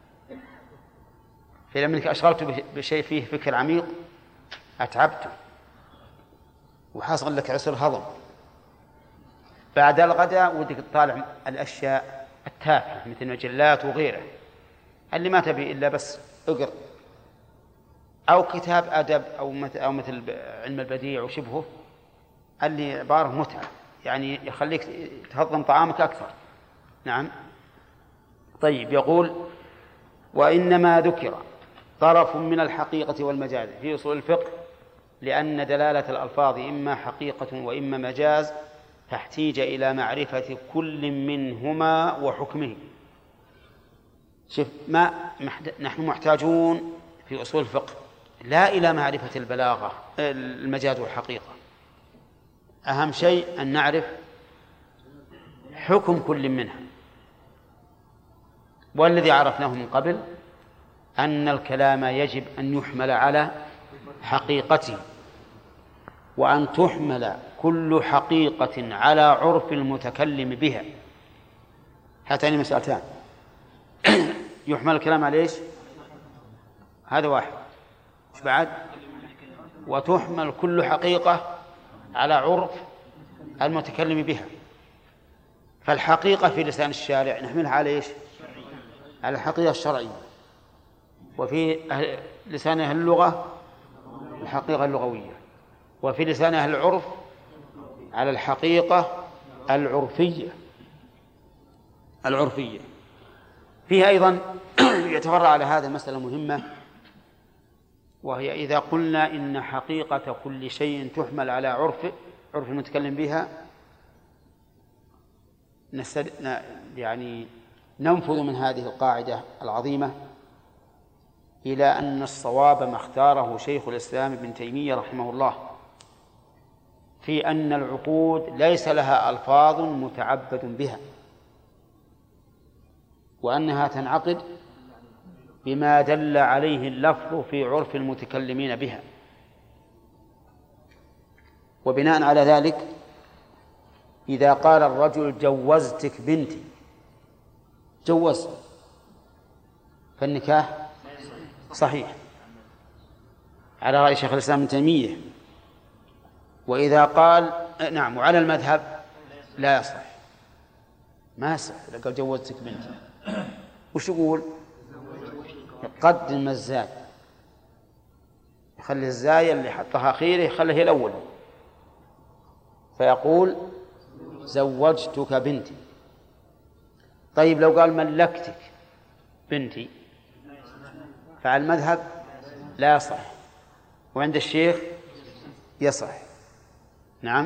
فلما أشغلت بشيء فيه فكر عميق أتعبته وحصل لك عسر هضم. بعد الغداء ودك تطالع الأشياء التافهة مثل المجلات وغيره اللي ما تبي إلا بس اقرأ، أو كتاب أدب أو مثل علم البديع وشبهه اللي عبارة متعة، يعني يخليك تهضم طعامك أكثر. نعم. طيب، يقول وإنما ذكر طرف من الحقيقة والمجاز في أصول الفقه لأن دلالة الألفاظ إما حقيقة وإما مجاز، فاحتيج إلى معرفة كل منهما وحكمه. شوف، نحن محتاجون في أصول الفقه لا إلى معرفة البلاغة المجاز والحقيقة، أهم شيء أن نعرف حكم كل منها. والذي عرفناه من قبل أن الكلام يجب أن يحمل على حقيقته، وأن تحمل كل حقيقة على عرف المتكلم بها. هاتين مسألتان، يحمل الكلام على إيش؟ هذا واحد. إيش بعد؟ وتحمل كل حقيقة على عرف المتكلم بها. فالحقيقة في لسان الشارع نحملها على إيش؟ على الحقيقة الشرعية، وفي لسان أهل اللغة الحقيقة اللغوية، وفي لسان أهل العرف على الحقيقة العرفية. فيها أيضا يتفرع على هذا مسألة مهمة، وهي إذا قلنا إن حقيقة كل شيء تحمل على عرف المتكلم بها، يعني ننفذ من هذه القاعدة العظيمة إلى أن الصواب ما اختاره شيخ الإسلام ابن تيمية رحمه الله في أن العقود ليس لها ألفاظ متعبد بها، وأنها تنعقد بما دل عليه اللفظ في عرف المتكلمين بها. وبناء على ذلك إذا قال الرجل جوزتك بنتي، جوز، فالنكاح صحيح على رأي شيخ الإسلام ابن تيمية. وإذا قال نعم وعلى المذهب لا يصح، ما يصح. إذا قال جوزتك بنتي وش يقول؟ يقدم الزاي، يخلي الزاي اللي حطها أخيره يخليه الأول، فيقول زوجتك بنتي. طيب لو قال ملكتك بنتي فعلى المذهب لا يصح، وعند الشيخ يصح. نعم.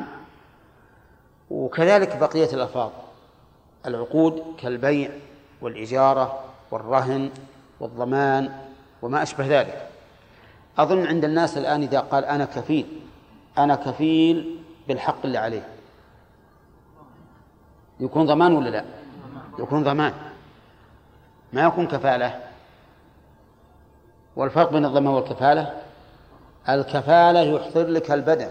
وكذلك بقية الألفاظ العقود كالبيع والإجارة والرهن والضمان وما أشبه ذلك. أظن عند الناس الآن إذا قال أنا كفيل بالحق اللي عليه، يكون ضمان ولا لا؟ يكون ضمان، ما يكون كفالة. والفرق بين الضمان والكفالة: الكفالة يحضر لك البدن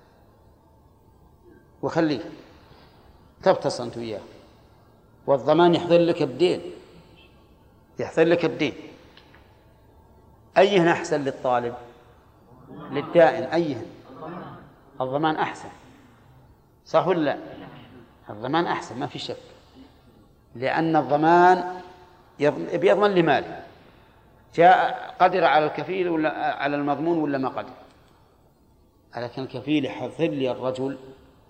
وخليه تبتص أنت وياه، والضمان يحضر لك الدين، أيهن أحسن للطالب؟ للدائن أيهن؟ الضمان أحسن، صح ولا لا؟ الضمان أحسن ما في شك، لأن الضمان بيضمن لماله، جاء قدر على الكفيل ولا على المضمون ولا ما قدر. لكن الكفيل يحضر لي الرجل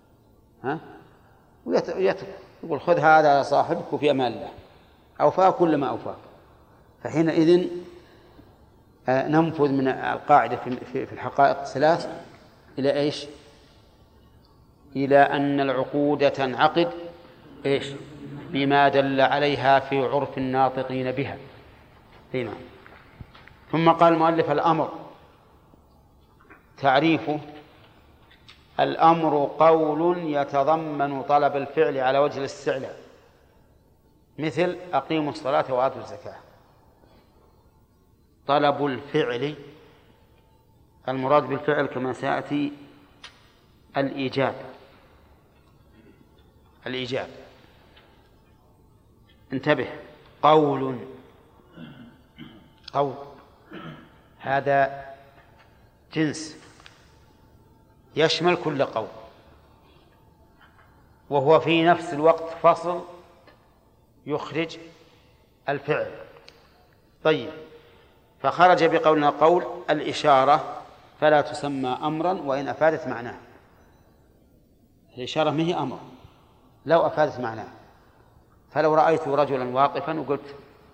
ويترك، يقول خذ هذا صاحبك وفي أمان الله، أوفاك كل ما أوفاك. فحينئذ ننفذ من القاعدة في الحقائق الثلاث إلى إيش؟ إلى أن العقود تنعقد إيش؟ بما دل عليها في عرف الناطقين بها. هنا ثم قال المؤلف: الأمر تعريفه: الأمر قول يتضمن طلب الفعل على وجه الاستعلاء، مثل أقيموا الصلاة وآتوا الزكاة. طلب الفعل المراد بالفعل كما سيأتي الإيجاب. انتبه، قول هذا جنس يشمل كل قول، وهو في نفس الوقت فصل يخرج الفعل. طيب، فخرج بقولنا قول الإشارة فلا تسمى أمرا وإن أفادت معناه. الإشارة ما هي أمر لو أفادت معناه، فلو رأيت رجلا واقفا وقلت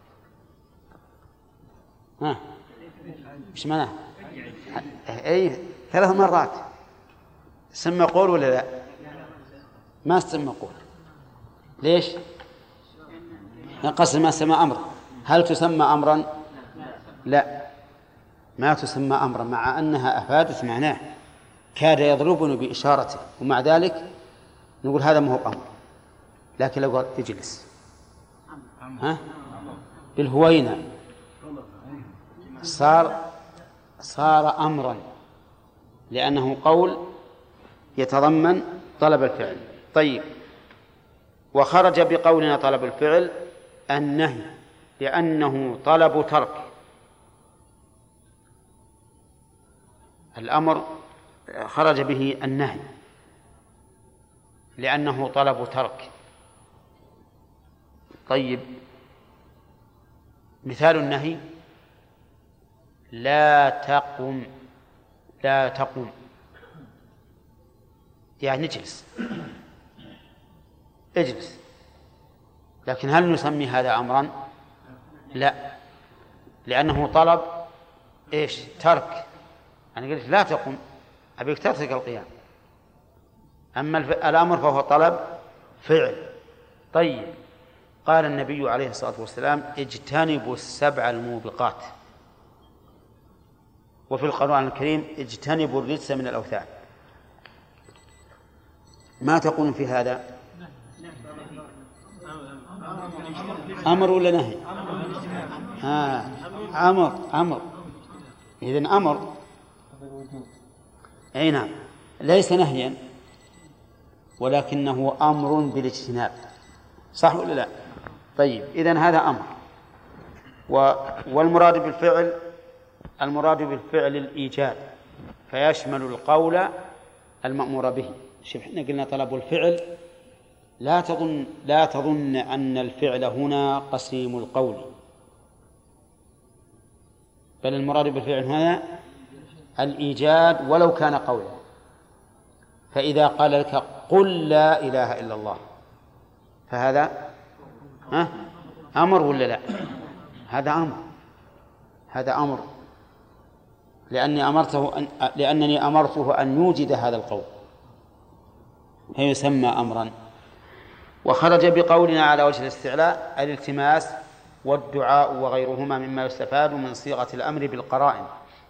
إيش معناه؟ أي 3 مرات، تسمى قول ولا لا؟ ما تسمى قول. ليش؟ قصد ما سمى أمر. هل تسمى أمرا؟ لا، ما تسمى أمرا، مع أنها أفادت معناه، كاد يضربني بإشارته، ومع ذلك نقول هذا ما هو أمر. لكن لو قال اجلس بالهوينة صار أمرا، لأنه قول يتضمن طلب الفعل. طيب، وخرج بقولنا طلب الفعل النهي، لأنه طلب ترك. الأمر خرج به النهي لأنه طلب ترك. طيب، مثال النهي: لا تقم، يعني اجلس. لكن هل نسمي هذا أمرا؟ لا، لأنه طلب إيش؟ ترك. أنا قلت لا تقم، أبيك تترك القيام. أما الأمر فهو طلب فعل. طيب، قال النبي عليه الصلاة والسلام: اجتنبوا 7 الموبقات. وفي القرآن الكريم: اجتنبوا الرجس من الأوثان. ما تقول في هذا؟ أمر ولا نهي؟ أمر. إذن أمر، أي نعم، ليس نهيا، ولكنه أمر بالاجتناب، صح ولا لا؟ طيب، إذن هذا أمر. والمراد بالفعل الإيجاد، فيشمل القول المأمور به. شوف، احنا قلنا طلب الفعل، لا تظن أن الفعل هنا قسيم القول، بل المراد بالفعل هنا الإيجاد ولو كان قولا. فإذا قال لك قل لا إله إلا الله، فهذا أمر ولا لا؟ هذا أمر، لأنني أمرته أن يوجد هذا القول، فيسمى أمرا. وخرج بقولنا على وجه الاستعلاء الالتماس والدعاء وغيرهما مما يستفاد من صيغة الأمر بالقرائن.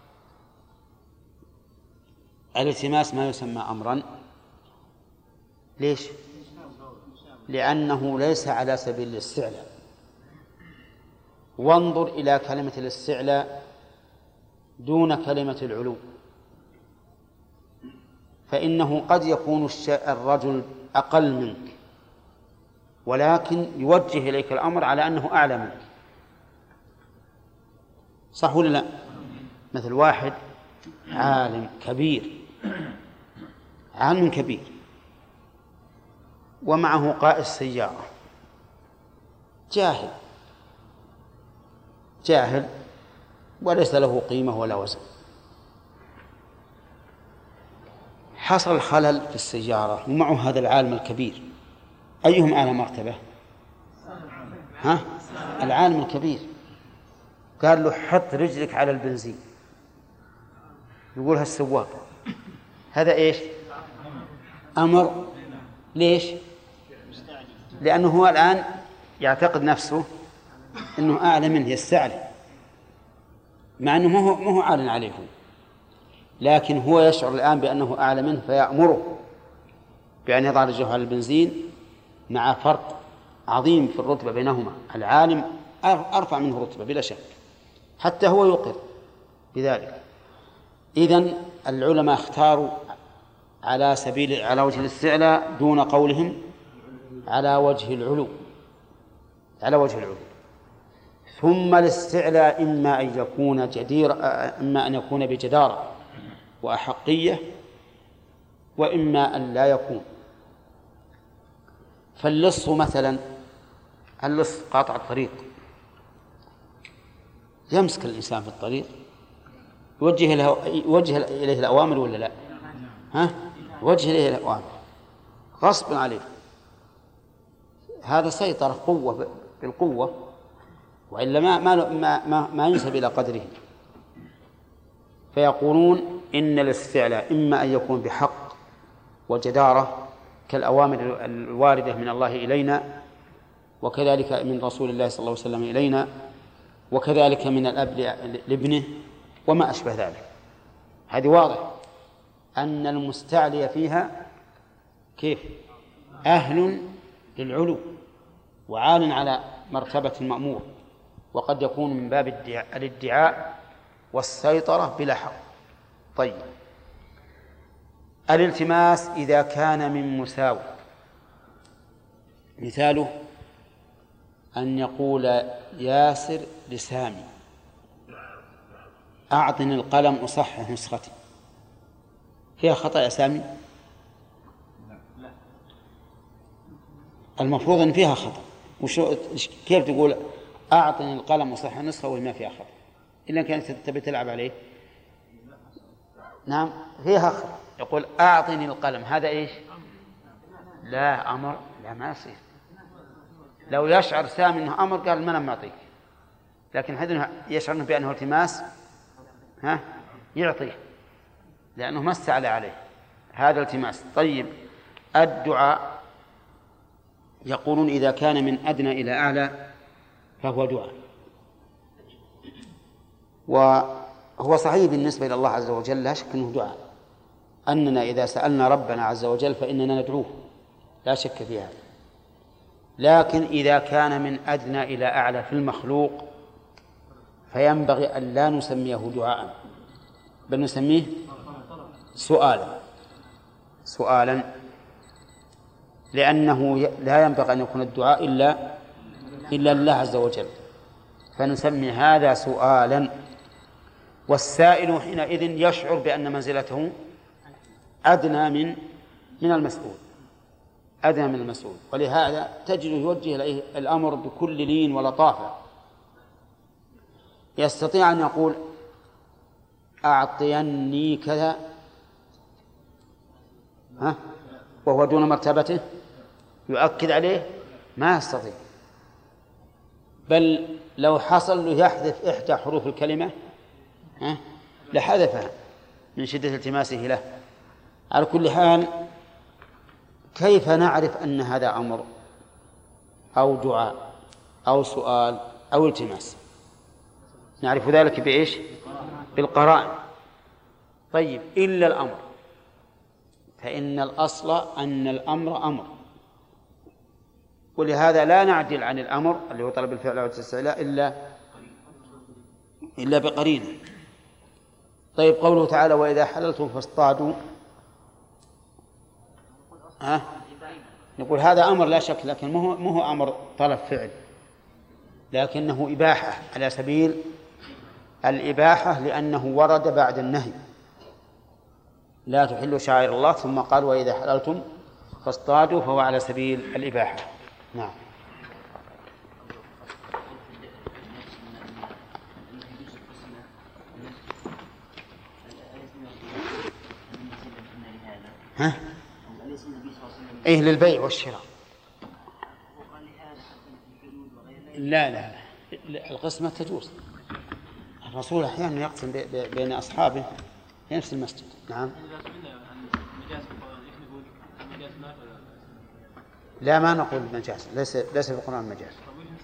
الالتماس ما يسمى أمرا. ليش؟ لأنه ليس على سبيل الاستعلاء. وانظر إلى كلمة الاستعلاء دون كلمة العلو، فإنه قد يكون الرجل أقل منك ولكن يوجه إليك الأمر على أنه أعلى منك، صح ولا لا؟ مثل واحد عالم كبير، عالم كبير ومعه قائد سيارة جاهل وليس له قيمة ولا وزن. حصل خلل في السيارة ومعه هذا العالم الكبير، أيهم أعلى مرتبة؟ العالم الكبير. قال له حط رجلك على البنزين، يقولها السواق. هذا إيش؟ أمر. ليش؟ لأنه هو الآن يعتقد نفسه أنه أعلى منه، يستعلي، مع أنه ما هو عال عليه، لكن هو يشعر الآن بأنه أعلى منه فيأمره بأن يضع رجله على البنزين، مع فرق عظيم في الرتبة بينهما. العالم أرفع منه رتبة بلا شك، حتى هو يقر بذلك. إذن العلماء اختاروا على وجه الاستعلاء دون قولهم على وجه العلو. ثم الاستعلاء إما أن يكون إما أن يكون بجدارة وأحقية، وإما أن لا يكون. فاللص مثلا، اللص قاطع الطريق، يمسك الإنسان في الطريق يوجه إليه الأوامر ولا لا؟ يوجه إليه الأوامر غصب عليه. هذا سيطرة قوة بالقوة، وإلا ما ينسب إلى قدره. فيقولون إن الاستعلاء إما أن يكون بحق وجدارة كالأوامر الواردة من الله إلينا، وكذلك من رسول الله صلى الله عليه وسلم إلينا، وكذلك من الأب لابنه وما أشبه ذلك. هذه واضح أن المستعلي فيها كيف؟ أهل للعلو وعال على مرتبة المأمور، وقد يكون من باب الادعاء والسيطرة بلا حق. طيب، الالتماس إذا كان من مساو، مثاله أن يقول ياسر لسامي أعطني القلم أصحح نسختي، فيها خطأ يا سامي؟ المفروض أن فيها خطأ. كيف تقول أعطني القلم أصحح نسخة وما فيها خطأ إلا كانت تبي تلعب عليه؟ نعم فيها خطأ. يقول أعطني القلم، هذا إيش؟ لا أمر، لا ما يصير. لو يشعر سامي أنه أمر قال ما أنا معطيك، لكن هذا يشعر بأنه التماس يعطيه لأنه ما استعلى عليه، هذا التماس. طيب، الدعاء يقولون إذا كان من أدنى إلى أعلى فهو دعاء، وهو صحيح بالنسبة إلى الله عز وجل، لا شك أنه دعاء، أننا إذا سألنا ربنا عز وجل فإننا ندعوه، لا شك في هذا. لكن إذا كان من أدنى إلى أعلى في المخلوق فينبغي أن لا نسميه دعاء، بل نسميه سؤالا، لأنه لا ينبغي أن يكون الدعاء إلا لله عز وجل، فنسمي هذا سؤالا. والسائل حينئذ يشعر بأن منزلته أدنى من المسؤول، ولهذا تجد يوجه إليه الأمر بكل لين ولطافة. يستطيع أن يقول أعطيني كذا وهو دون مرتبته، يؤكد عليه؟ ما يستطيع، بل لو حصل له يحذف إحدى حروف الكلمة لحذفها من شدة التماسه له. على كل حال، كيف نعرف أن هذا أمر أو دعاء أو سؤال أو التماس. نعرف ذلك بإيش؟ بالقرائن. طيب إلا الأمر، فإن الأصل أن الأمر أمر، ولهذا لا نعدل عن الأمر اللي هو طلب الفعل والاستعلاء إلا بقرينة. طيب قوله تعالى وإذا حللتم فاصطادوا، نقول هذا أمر لا شك، لكن مو هو أمر طلب فعل، لكنه إباحة على سبيل الإباحة، لأنه ورد بعد النهي لا تحلوا شعائر الله، ثم قال وإذا حللتم فاصطادوا، فهو على سبيل الإباحة. نعم. ها؟ إيه للبيع والشراء. لا القسمة تجوز. الرسول أحيانا يقسم بين أصحابه في نفس المسجد. نعم. لا ما نقول مجاز، ليس في القرآن مجاز.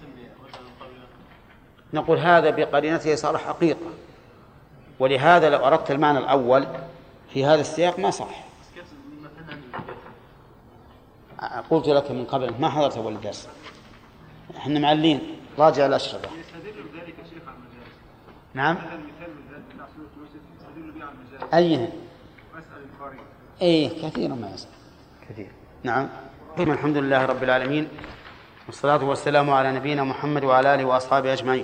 نقول هذا بقرينته صار حقيقة، ولهذا لو أردت المعنى الأول في هذا السياق ما صح. قلت لك من قبل ما حضرت أول الدرس، احنا معلين راجع الأشرطة. نعم. أيه كثير ما يسأل كثير. نعم. الحمد لله رب العالمين، والصلاة والسلام على نبينا محمد وعلى آله وأصحابه أجمعين.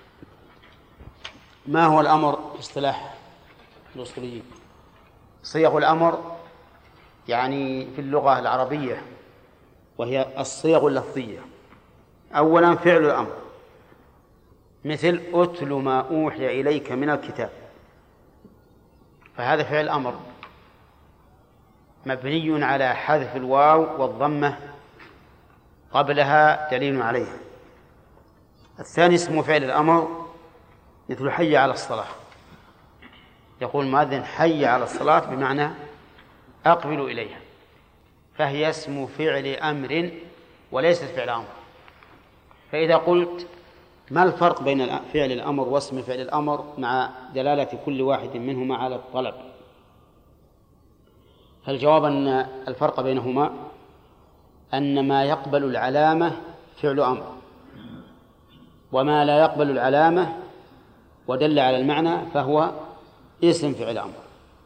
ما هو الأمر في اصطلاح الأصوليين؟ صيغ الأمر يعني في اللغة العربية، وهي الصيغ اللفظية. أولا فعل الأمر، مثل أتل ما أوحي إليك من الكتاب، فهذا فعل أمر مبني على حذف الواو والضمة قبلها دليل عليها. الثاني اسمه فعل الأمر، مثل حي على الصلاة، يقول المؤذن حي على الصلاة بمعنى أقبلوا إليها، فهي اسم فعل أمر وليست فعل أمر. فإذا قلت ما الفرق بين فعل الأمر واسم فعل الأمر مع دلالة كل واحد منهما على الطلب؟ فالجواب أن الفرق بينهما أن ما يقبل العلامة فعل أمر، وما لا يقبل العلامة ودل على المعنى فهو اسم فعل أمر.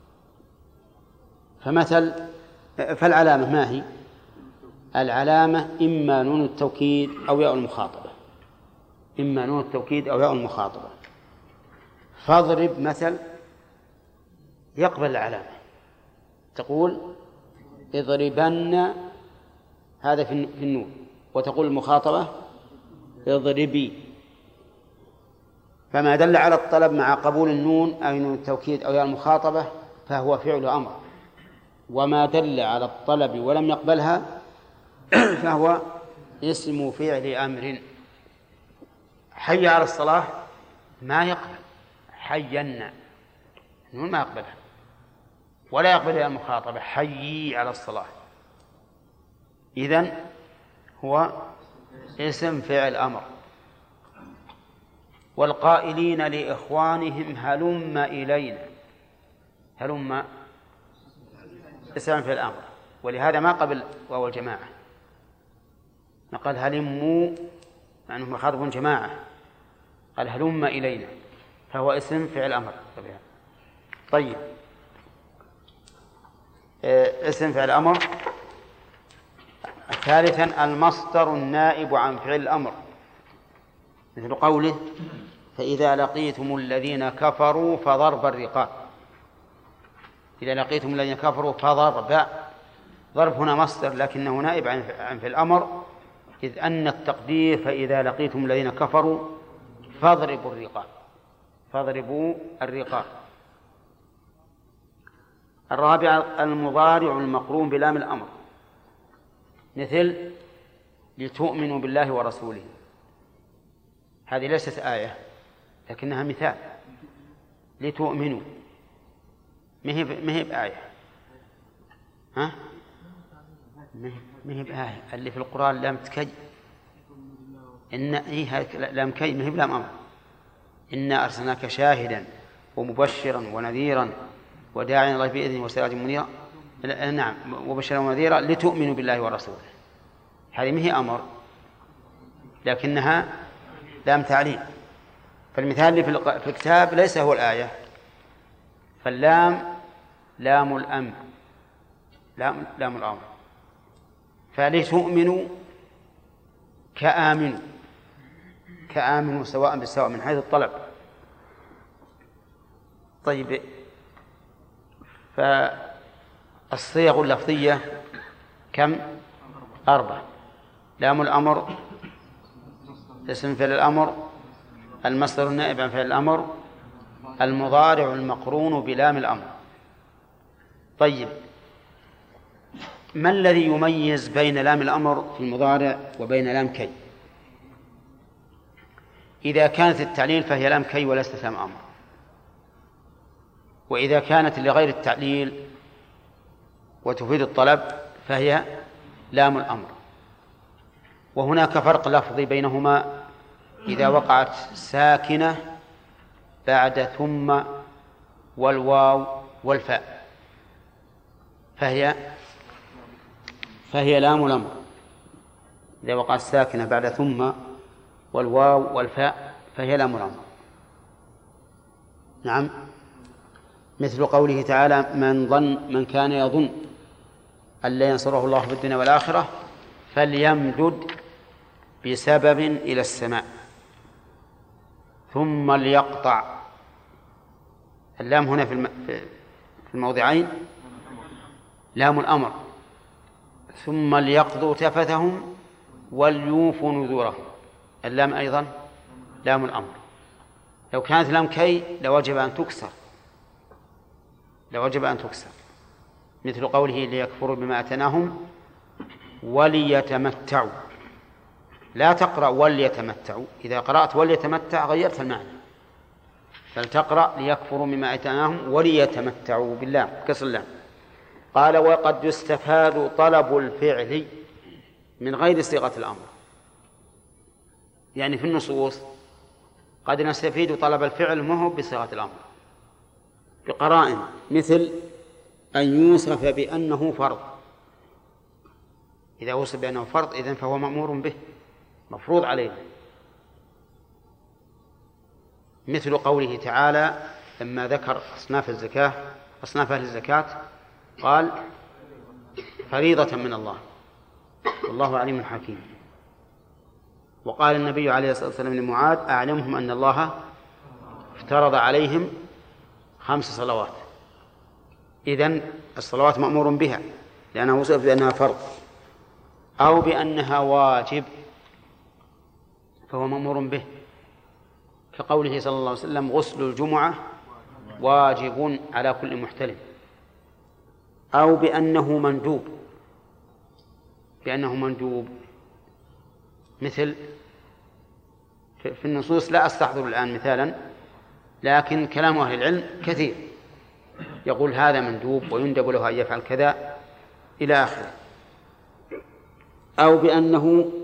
فالعلامة ما هي؟ العلامة إما نون التوكيد أو ياء المخاطبة، إما نون التوكيد أو ياء المخاطبة. فاضرب مثل يقبل العلامة، تقول اضربن، هذا في النون، وتقول المخاطبة اضربي. فما دل على الطلب مع قبول النون أو نون التوكيد أو ياء المخاطبة فهو فعل أمر، وما دل على الطلب ولم يقبلها فهو اسم فعل أمر. حي على الصلاة ما يقبل حينا، نون ما يقبلها، ولا يقبلها المخاطبة حيي على الصلاة، إذن هو اسم فعل أمر. والقائلين لإخوانهم هلم إلينا، هلم اسم فعل أمر، ولهذا ما قبل واو الجماعة، نقول هلموا يعني مخاطب جماعة، قال هلم إلينا، فهو اسم فعل أمر. طيب اسم فعل أمر. ثالثا المصدر النائب عن فعل الأمر، مثل قوله فإذا لقيتم الذين كفروا فضرب الرقاب. إذا لقيتم الذين كفروا فضرب، ضرب هنا مصدر لكنه نائب عن فعل الأمر، إذ أن التقدير فإذا لقيتم الذين كفروا فاضربوا الرقاب، فاضربوا الرقاب. الرابع المضارع المقرون بلام الأمر، مثل لتؤمنوا بالله ورسوله، هذه ليست آية لكنها مثال. لتؤمنوا مهب آية، ها مهب آية، اللي في القرآن لام تكي إن لام كي ما هي بلام أمر. إنا أرسلناك شاهدا ومبشرا ونذيرا وداعيا إلى الله بإذنه وسراجا منيرا. نعم، وبشرا ونذيرا لتؤمنوا بالله ورسوله. هذه ما هي أمر لكنها لام تعليل. فالمثال اللي في الكتاب ليس هو الآية، فاللام لام الأمر، لام الأمر. فلتؤمنوا كآمنوا سواء بالسواء من حيث الطلب. طيب، فالصيغ اللفظية كم؟ 4. لام الأمر، اسم فعل الأمر، المصدر النائب عن فعل الأمر، المضارع المقرون بلام الأمر. طيب، ما الذي يميز بين لام الأمر في المضارع وبين لام كي؟ إذا كانت التعليل فهي لام كي وليست لام أمر، وإذا كانت لغير التعليل وتفيد الطلب فهي لام الأمر. وهناك فرق لفظي بينهما إذا وقعت ساكنة بعد ثم والواو والفاء فهي لام الأمر. إذا وقعت ساكنة بعد ثم والواو والفاء فهي لام الأمر. نعم، مثل قوله تعالى: من كان يظن أن لا ينصره الله في الدنيا والآخرة فليمدد بسبب إلى السماء ثم ليقطع. اللام هنا في الموضعين لام الأمر. ثم ليقضوا تفثهم وليوفوا نذورهم، اللام أيضا لام الأمر. لو كانت لام كي لوجب أن تكسر، مثل قوله: ليكفروا بما أتناهم وليتمتعوا. لا تقرأ وليتمتعوا، إذا قرأت وليتمتع غيرت المعنى، فلتقرأ ليكفروا بما أتناهم وليتمتعوا بالله كسر اللام. قال: وقد يستفاد طلب الفعل من غير صيغة الأمر. يعني في النصوص قد نستفيد طلب الفعل ما هو بصيغة الأمر، بقرائن، مثل أن يوصف بأنه فرض. إذا وصف بأنه فرض إذن فهو مأمور به، مفروض عليه. مثل قوله تعالى لما ذكر أصناف أهل الزكاة قال: فريضة من الله والله عليم حكيم. وقال النبي عليه الصلاة والسلام لمعاذ: أعلمهم أن الله افترض عليهم 5 صلوات. إذن الصلوات مأمور بها لأنه وصف بأنها فرض، أو بأنها واجب فهو مأمور به، كقوله صلى الله عليه وسلم: غسل الجمعة واجب على كل محتلم. أو بأنه مندوب، مثل في النصوص لا أستحضر الآن مثالا، لكن كلام أهل العلم كثير يقول هذا مندوب ويندب له أن يفعل كذا إلى آخره. أو بأنه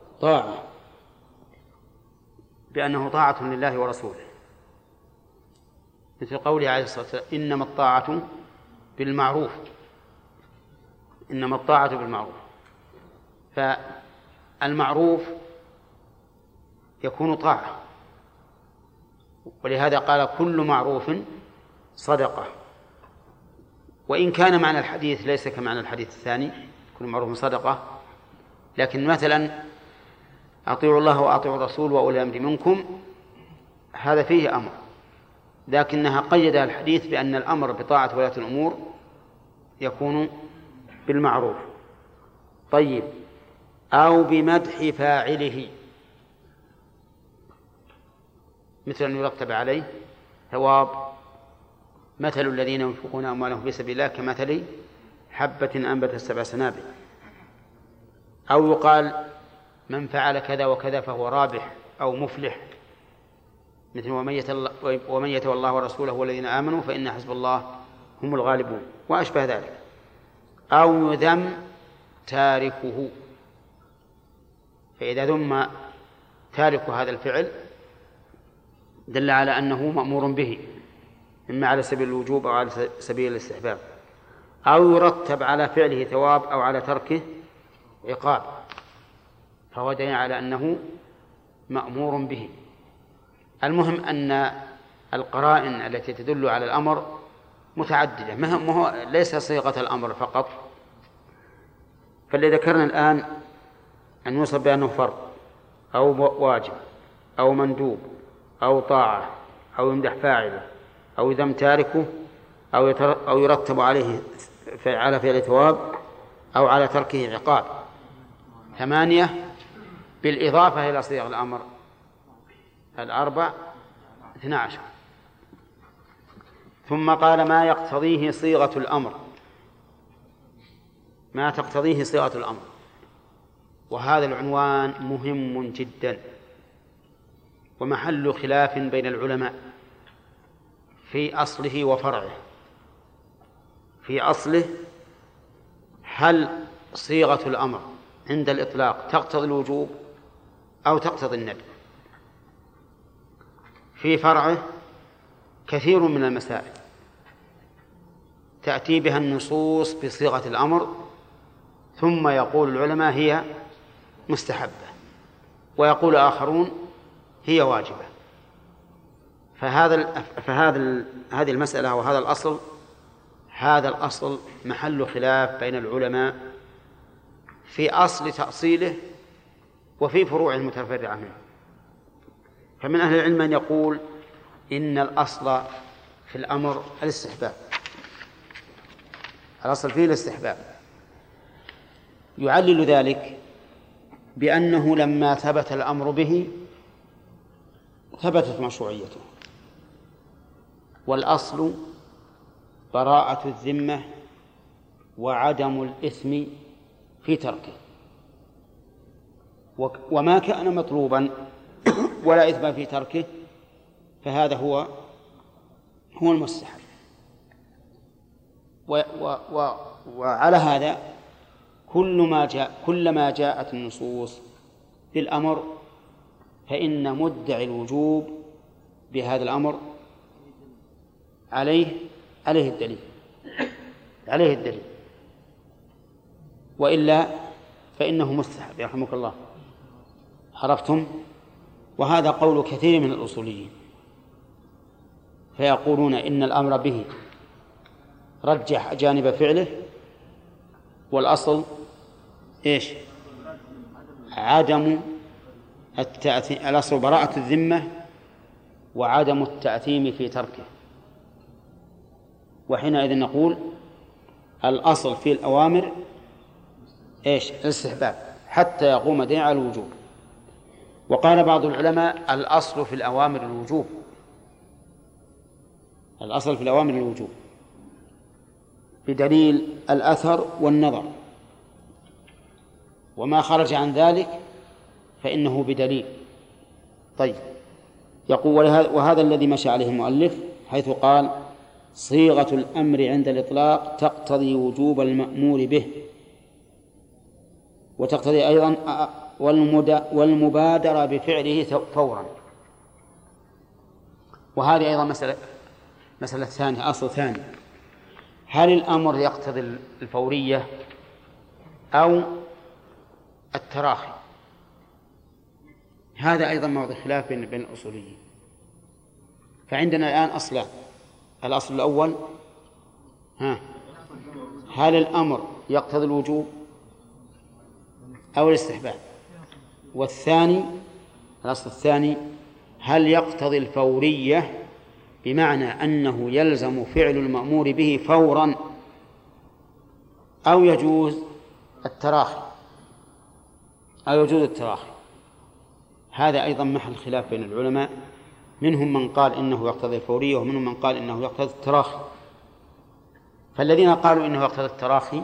طاعة لله ورسوله، مثل قوله عليه الصلاة والسلام: إنما الطاعة بالمعروف. فالمعروف يكون طاعة، ولهذا قال: كل معروف صدقة. وإن كان معنى الحديث ليس كمعنى الحديث الثاني كل معروف صدقة، لكن مثلا أطيعوا الله وأطيعوا الرسول وأولي الأمر منكم، هذا فيه أمر، لكنها قيدها الحديث بأن الأمر بطاعة ولاة الأمور يكون بالمعروف. طيب، أو بمدح فاعله، مثل أن يرتب عليه ثواب: مثل الذين ينفقون أموالهم في سبيل الله كمثل حبة أنبتت 7 سنابل. أو يقال: من فعل كذا وكذا فهو رابح أو مفلح، مثل ومن يتولى الله ورسوله والذين آمنوا فإن حزب الله هم الغالبون، وأشبه ذلك. أو يذم تاركه، فإذا ذم تارك هذا الفعل دل على أنه مأمور به، إما على سبيل الوجوب أو على سبيل الاستحباب، أو يرتب على فعله ثواب أو على تركه عقاب، فهو دليل على أنه مأمور به. المهم أن القرائن التي تدل على الأمر متعددة، ليس صيغة الأمر فقط. فالذي ذكرنا الآن أن يوصف بأنه فرض أو واجب أو مندوب أو طاعة أو يمدح فاعله أو يذم تاركه أو يرتب عليه على فعل ثواب أو على تركه عقاب، 8 بالإضافة إلى صيغ الأمر 12. ثم قال ما يقتضيه صيغة الأمر، ما تقتضيه صيغة الأمر، وهذا العنوان مهم جدا ومحل خلاف بين العلماء في أصله وفرعه. في أصله هل صيغة الأمر عند الإطلاق تقتضي الوجوب أو تقتضي الندب؟ في فرعه كثير من المسائل تأتي بها النصوص بصيغة الأمر، ثم يقول العلماء هي مستحبة، ويقول آخرون هي واجبة. هذه المسألة وهذا الأصل محل خلاف بين العلماء في أصل تأصيله وفي فروع المتفرعة منه. فمن أهل العلم من يقول إن الأصل في الأمر الاستحباب، الأصل فيه الاستحباب، يعلل ذلك بأنه لما ثبت الأمر به ثبتت مشروعيته، والأصل براءة الذمة وعدم الإثم في تركه، وما كان مطلوبا ولا إثم في تركه فهذا هو المستحب. وعلى هذا كلما جاءت النصوص بالأمر فإن مدعي الوجوب بهذا الأمر عليه الدليل، وإلا فإنه مستحب. يرحمك الله، عرفتم؟ وهذا قول كثير من الأصوليين، فيقولون إن الأمر به رجح جانب فعله، والأصل إيش؟ عدم التأثيم، الأصل براءة الذمة وعدم التأثيم في تركه. وحينئذ نقول الأصل في الأوامر إيش؟ الاستحباب حتى يقوم دين على الوجوب. وقال بعض العلماء الأصل في الأوامر الوجوب، الأصل في الأوامر الوجوب بدليل الأثر والنظر، وما خرج عن ذلك فإنه بدليل. طيب، يقول وهذا الذي مشى عليه المؤلف حيث قال صيغة الأمر عند الإطلاق تقتضي وجوب المأمور به، وتقتضي أيضا والمبادرة بفعله فورا. وهذه أيضا مسألة ثانية، أصل ثاني، هل الأمر يقتضي الفورية أو التراخي؟ هذا أيضا موضع خلاف بين الأصوليين. فعندنا الآن أصلان، الأصل الأول هل الأمر يقتضي الوجوب أو الاستحباب؟ والثاني الأصل الثاني هل يقتضي الفورية بمعنى أنه يلزم فعل المأمور به فورا أو يجوز التراخي هذا أيضا محل خلاف بين العلماء، منهم من قال إنه يقتضي الفورية ومنهم من قال إنه يقتضي التراخي. فالذين قالوا إنه يقتضي التراخي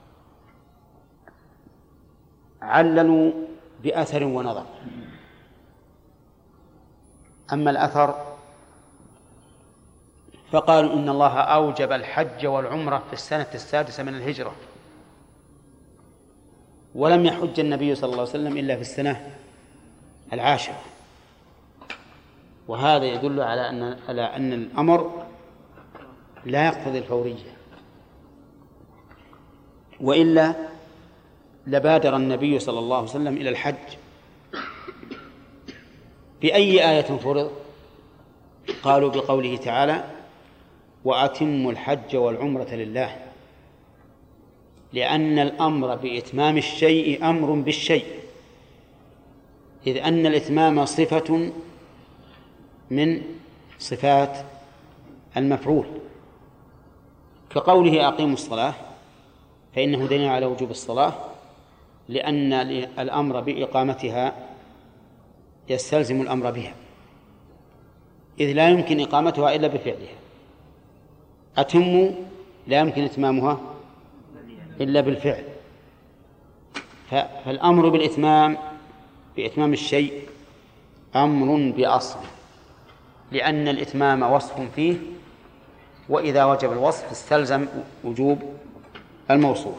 عللوا بأثر ونظر. أما الأثر فقالوا إن الله أوجب الحج والعمرة في السنة 6 من الهجرة، ولم يحج النبي صلى الله عليه وسلم إلا في السنة العاشرة، وهذا يدل على أن الأمر لا يقتضي الفورية، وإلا لبادر النبي صلى الله عليه وسلم إلى الحج. بأي آية فرض؟ قالوا بقوله تعالى: وأتموا الحج والعمرة لله، لأن الأمر بإتمام الشيء أمر بالشيء، إذ أن الإتمام صفة من صفات المفعول، كقوله أقيموا الصلاة فإنه دليل على وجوب الصلاة، لأن الأمر بإقامتها يستلزم الأمر بها، إذ لا يمكن إقامتها إلا بفعلها. أتموا لا يمكن إتمامها إلا بالفعل، فالأمر بإتمام الشيء أمر بأصل، لأن الإتمام وصف فيه، وإذا وجب الوصف استلزم وجوب الموصوف.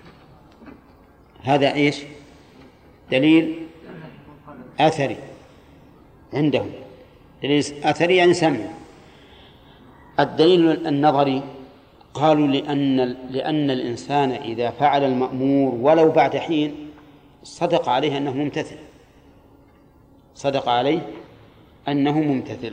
هذا إيش؟ دليل أثري عندهم، دليل أثري يعني سمع. الدليل النظري قالوا لأن الإنسان إذا فعل المأمور ولو بعد حين صدق عليه أنه ممتثل، صدق عليه أنه ممتثل،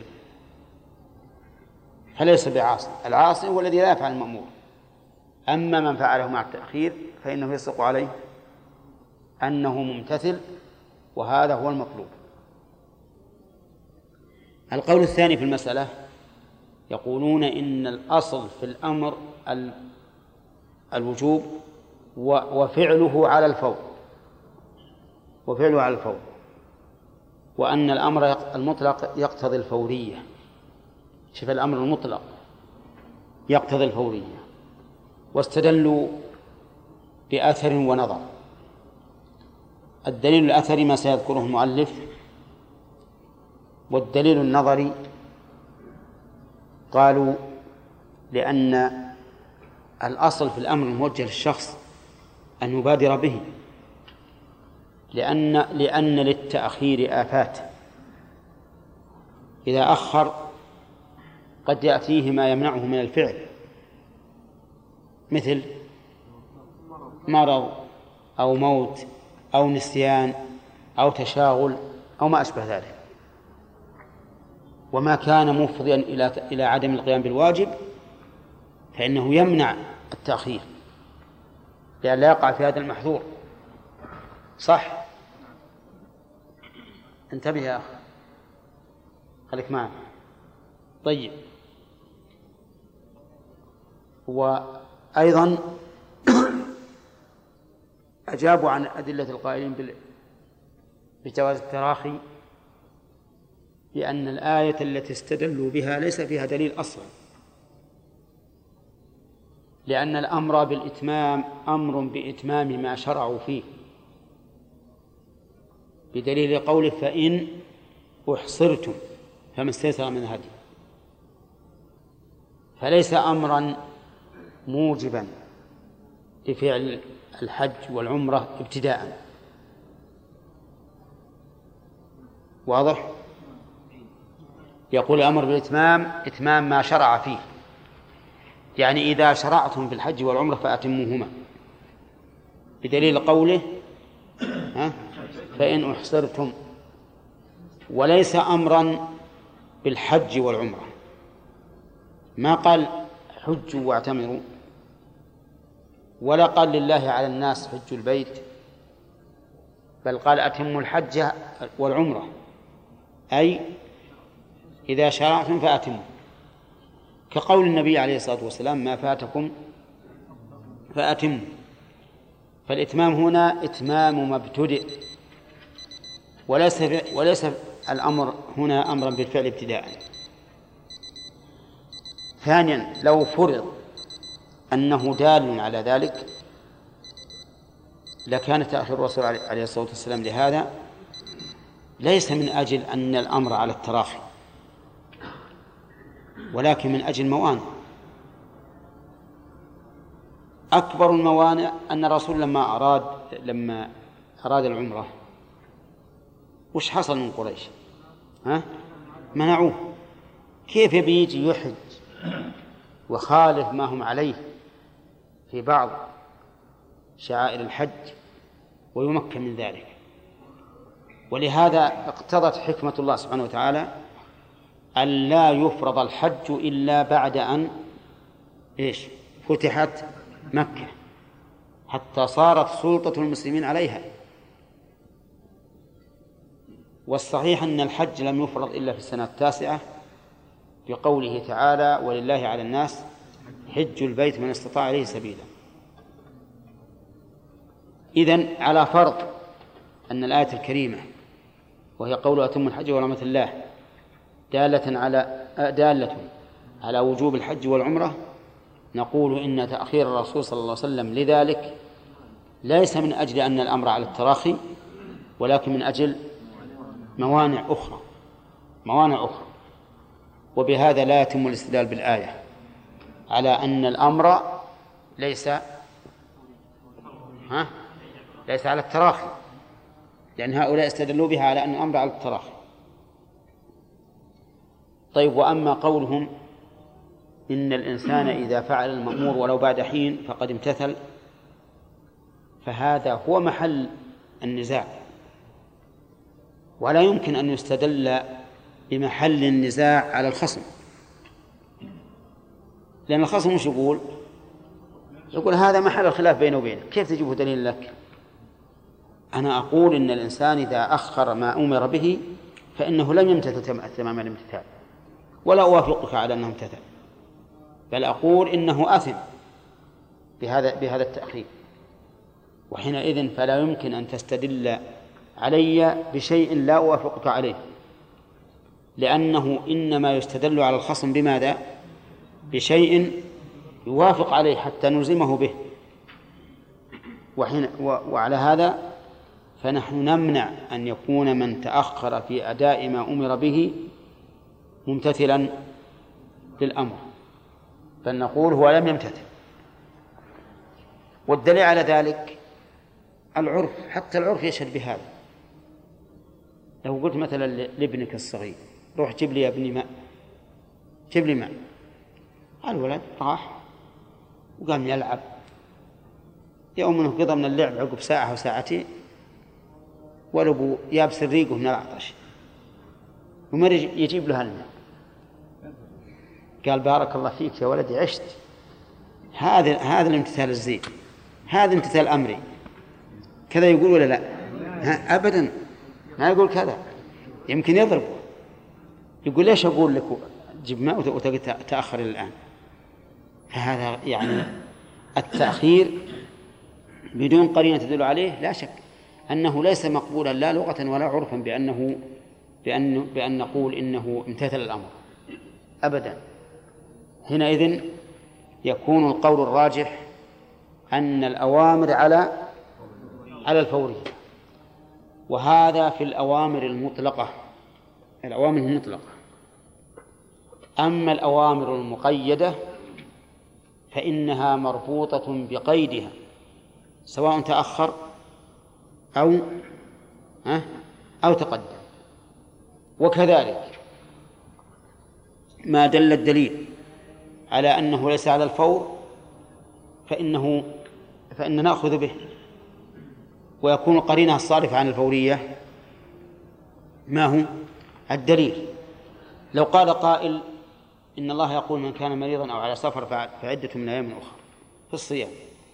فليس بعاصي. العاصي هو الذي لا يفعل المأمور، أما من فعله مع التأخير فإنه يصدق عليه أنه ممتثل، وهذا هو المطلوب. القول الثاني في المسألة يقولون إن الأصل في الأمر الوجوب وفعله على الفور، وأن الأمر المطلق يقتضي الفورية. شوف، الأمر المطلق يقتضي الفورية، واستدلوا بأثر ونظر. الدليل الأثري ما سيذكره المؤلف، والدليل النظري قالوا لأن الأصل في الأمر الموجه للشخص أن يبادر به، لأن للتأخير آفات، إذا أخر قد يأتيه ما يمنعه من الفعل، مثل مرض أو موت أو نسيان أو تشاغل أو ما أشبه ذلك. وما كان مفضيا إلى عدم القيام بالواجب فإنه يمنع التأخير لأن لا يقع في هذا المحظور. صح؟ انتبه يا أخي، خليك معنا. طيب، وأيضا أجابوا عن أدلة القائلين بجواز التراخي لأن الآية التي استدلوا بها ليس فيها دليل أصلا، لأن الأمر بالإتمام أمر بإتمام ما شرعوا فيه، بدليل قوله: فإن أحصرتم فما استيسر من الهدي، فليس أمرا موجبا لفعل الحج والعمرة ابتداء. واضح؟ يقول الأمر بالإتمام إتمام ما شرع فيه، يعني إذا شرعتم في الحج والعمرة فأتموهما، بدليل قوله فإن أحصرتم، وليس أمرا بالحج والعمرة. ما قال حجوا واعتمروا، ولا قال لله على الناس حج البيت، بل قال أتموا الحج والعمرة، أي إذا شرعتم فأتموا، كقول النبي عليه الصلاة والسلام: ما فاتكم فأتموا. فالإتمام هنا إتمام ما ابتدئ، وليس الأمر هنا أمرا بالفعل ابتداء. ثانيا، لو فرض أنه دال على ذلك لكان تأخير الرسول عليه الصلاة والسلام لهذا ليس من أجل أن الأمر على التراخي، ولكن من أجل موانع. أكبر الموانع أن الرسول لما أراد العمرة وش حصل من قريش؟ منعوه. كيف يجي يحج وخالف ما هم عليه في بعض شعائر الحج ويمكن من ذلك؟ ولهذا اقتضت حكمة الله سبحانه وتعالى أن لا يفرض الحج إلا بعد أن فتحت مكة، حتى صارت سلطة المسلمين عليها. والصحيح أن الحج لم يفرض إلا في السنة 9 بقوله تعالى: ولله على الناس حج البيت من استطاع إليه سبيلا. إذن على فرض أن الآية الكريمة وهي قول أتم الحج والعمرة لله دالة على وجوب الحج والعمرة، نقول إن تأخير الرسول صلى الله عليه وسلم لذلك ليس من أجل أن الأمر على التراخي، ولكن من أجل موانع أخرى. وبهذا لا يتم الاستدلال بالآية على أن الأمر ليس على التراخي، لأن هؤلاء استدلوا بها على أن الأمر على التراخي. طيب، وأما قولهم إن الإنسان إذا فعل المأمور ولو بعد حين فقد امتثل، فهذا هو محل النزاع، ولا يمكن أن يستدل بمحل النزاع على الخصم، لأن الخصم مش يقول هذا محل الخلاف بينه وبينه، كيف تجيبه دليل لك؟ أنا أقول إن الإنسان إذا أخر ما أمر به فإنه لم يمتثل تمام الامتثال، ولا أوافقك على أنه امتثل، بل أقول إنه آثم بهذا التأخير. وحينئذ فلا يمكن أن تستدل علي بشيء لا أوافقك عليه، لأنه إنما يستدل على الخصم بماذا؟ بشيء يوافق عليه حتى نلزمه به. وعلى هذا فنحن نمنع أن يكون من تأخر في أداء ما أمر به ممتثلا للأمر، بل نقول هو لم يمتثل. والدليل على ذلك العرف، حتى العرف يشهد بهذا. لو قلت مثلا لابنك الصغير: روح جيب لي يا ابني ماء، جيب لي ماء، الولد راح وقام يلعب، يوم منه قضى من اللعب عقب ساعة أو ساعتين والأبو يابس ريقه من العطش، ومر يجيب له الماء، قال: بارك الله فيك يا ولدي، عشت. هذا الامتثال الزين، هذا امتثال أمري. كذا يقول ولا لا؟ أبدا ما يقول كذا، يمكن يضربه، يقول: ليش أقول لك جيب ماء وتأخر الآن؟ فهذا يعني التأخير بدون قرينة تدل عليه لا شك أنه ليس مقبولا لا لغة ولا عرفا بأن نقول إنه امتثل الأمر أبدا. حينئذ يكون القول الراجح أن الأوامر على الفورية، وهذا في الأوامر المطلقة. أما الأوامر المقيدة فإنها مربوطة بقيدها، سواء تأخر أو تقدم. وكذلك ما دل الدليل على أنه ليس على الفور فإن نأخذ به، ويكون قرينها الصارف عن الفورية ما هو الدليل. لو قال قائل: إن الله يقول من كان مريضا أو على سفر فعدة من أيام أخرى في الصيام،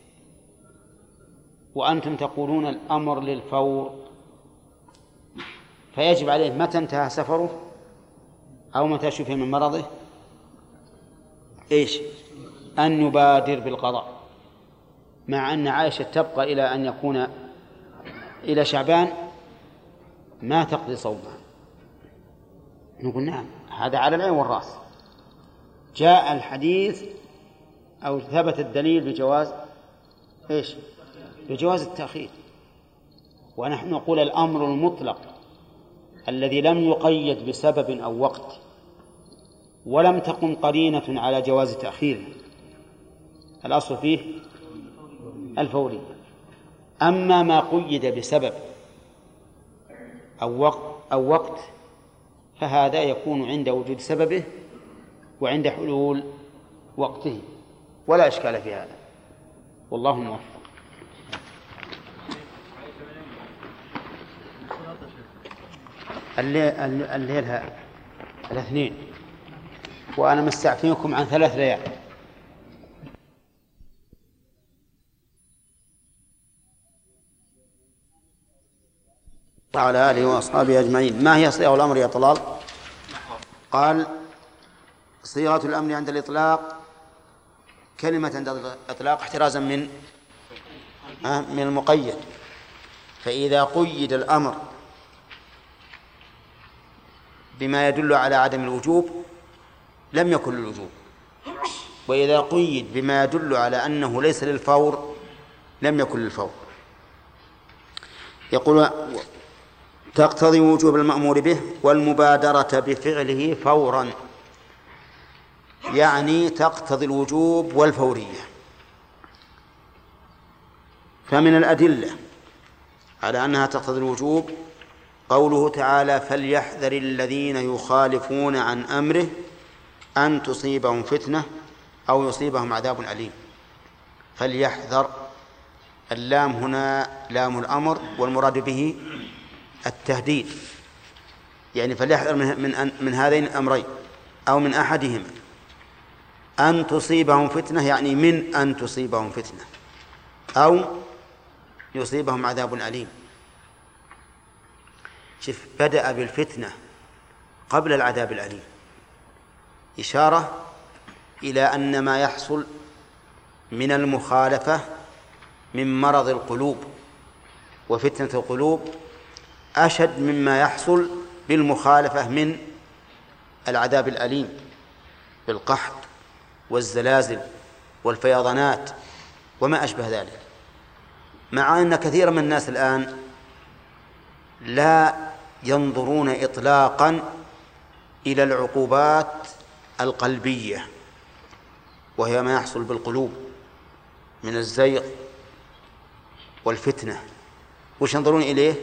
وأنتم تقولون الأمر للفور، فيجب عليه متى انتهى سفره أو متى شفي من مرضه أن يبادر بالقضاء، مع أن عائشة تبقى إلى أن يكون إلى شعبان ما تقضي صومها. نقول: نعم، هذا على العين والرأس، جاء الحديث أو ثبت الدليل بجواز التأخير. ونحن نقول الأمر المطلق الذي لم يقيد بسبب أو وقت ولم تقم قرينة على جواز تأخيره الأصل فيه الفوري. أما ما قيد بسبب أو وقت، فهذا يكون عند وجود سببه وعند حلول وقته، ولا إشكال في هذا، والله موفق. الليل الاثنين، وأنا مستعفيكم عن 3 ليال. وعلى آله وأصحابه أجمعين. ما هي صيغة الأمر يا طلال؟ قال: صيغة الأمر عند الإطلاق كلمة عند الإطلاق احترازا من المقيد، فإذا قيد الأمر بما يدل على عدم الوجوب لم يكن للوجوب، وإذا قيد بما يدل على أنه ليس للفور لم يكن للفور. يقول: تقتضي وجوب المأمور به والمبادرة بفعله فورا، يعني تقتضي الوجوب والفورية. فمن الأدلة على أنها تقتضي الوجوب قوله تعالى: فليحذر الذين يخالفون عن أمره أن تصيبهم فتنة أو يصيبهم عذاب أليم. فليحذر، اللام هنا لام الأمر، والمراد به التهديد، يعني فليحذر من هذين الأمرين أو من أحدهما. أن تصيبهم فتنة يعني من أن تصيبهم فتنة، أو يصيبهم عذاب أليم. شوف، بدأ بالفتنة قبل العذاب الأليم، إشارة إلى أن ما يحصل من المخالفة من مرض القلوب وفتنة القلوب أشد مما يحصل بالمخالفة من العذاب الأليم بالقحط والزلازل والفيضانات وما أشبه ذلك. مع أن كثير من الناس الآن لا ينظرون إطلاقا إلى العقوبات القلبية، وهي ما يحصل بالقلوب من الزيغ والفتنة. وش ينظرون إليه؟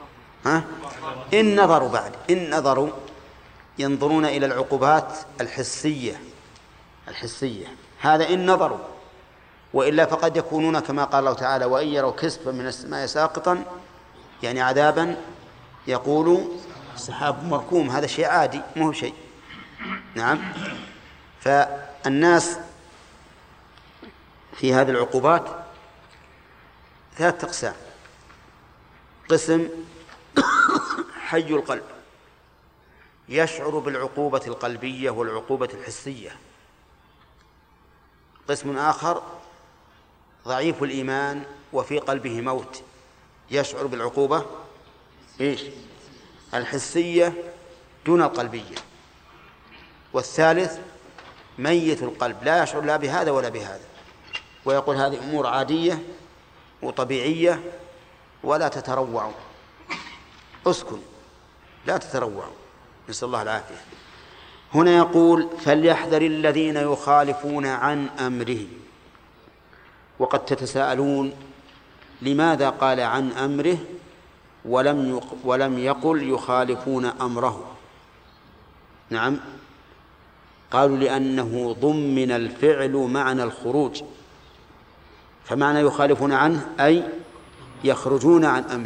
إن نظروا ينظرون إلى العقوبات الحسية، هذا إن نظروا، وإلا فقد يكونون كما قال الله تعالى: وإن يروا كسفا من السماء ساقطا، يعني عذابا، يقولوا سحاب مركوم، هذا شيء عادي مو شيء. نعم. فالناس في هذه العقوبات 3 أقسام: قسم حي القلب يشعر بالعقوبة القلبية والعقوبة الحسية، قسم آخر ضعيف الإيمان وفي قلبه موت يشعر بالعقوبة الحسية دون القلبية، والثالث ميت القلب لا يشعر لا بهذا ولا بهذا، ويقول هذه أمور عادية وطبيعية ولا تتروع، اسكن لا تتروع، نسأل الله العافية. هنا يقول: فليحذر الذين يخالفون عن أمره. وقد تتساءلون لماذا قال عن أمره ولم يقل يخالفون أمره؟ نعم، قالوا لأنه ضمن الفعل معنى الخروج، فمعنى يخالفون عنه أي يخرجون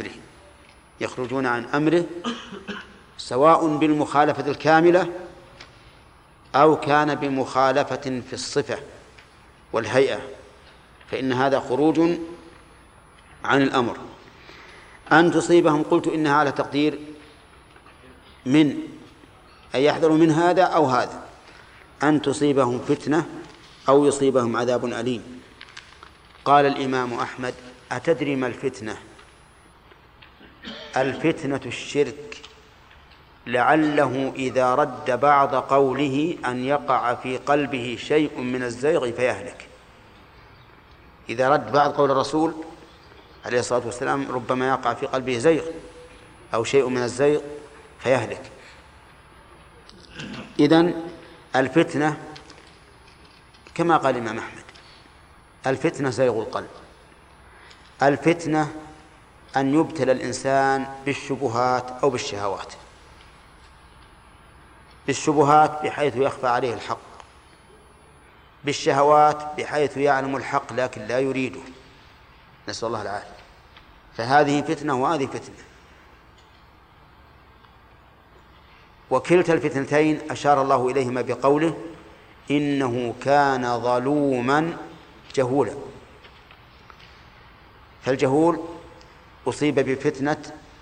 عن أمره سواء بالمخالفة الكاملة أو كان بمخالفة في الصفة والهيئة، فإن هذا خروج عن الأمر. أن تصيبهم، قلت إنها على تقدير من، أي يحذروا من هذا أو هذا، أن تصيبهم فتنة أو يصيبهم عذاب أليم. قال الإمام أحمد: أتدري ما الفتنة؟ الفتنة الشرك، لعله إذا رد بعض قوله أن يقع في قلبه شيء من الزيغ فيهلك. إذا رد بعض قول الرسول عليه الصلاة والسلام ربما يقع في قلبه زيغ أو شيء من الزيغ فيهلك. إذن الفتنة كما قال الإمام أحمد: الفتنة زيغ القلب، الفتنة أن يبتلى الإنسان بالشبهات أو بالشهوات. بالشبهات بحيث يخفى عليه الحق، بالشهوات بحيث يعلم الحق لكن لا يريده، نسأل الله العافية. فهذه فتنة وهذه فتنة، وكلتا الفتنتين أشار الله إليهما بقوله إنه كان ظلوما جهولا. فالجهول أصيب بفتنة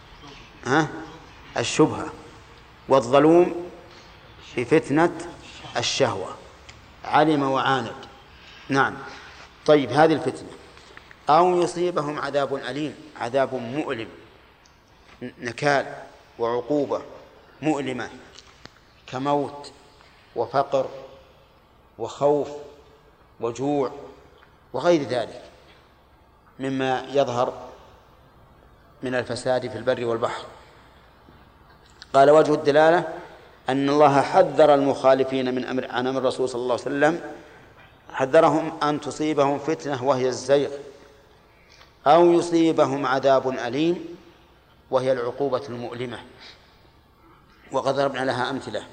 الشبهة، والظلوم بفتنة الشهوة، علم وعاند. نعم. طيب، هذه الفتنة. أو يصيبهم عذاب أليم، عذاب مؤلم، نكال وعقوبة مؤلمة كموت وفقر وخوف وجوع وغير ذلك مما يظهر من الفساد في البر والبحر. قال وجه الدلالة أن الله حذر المخالفين عن أمر الرسول صلى الله عليه وسلم، حذرهم أن تصيبهم فتنة وهي الزيغ، أو يصيبهم عذاب أليم وهي العقوبة المؤلمة، وقد ضربنا لها أمثلة.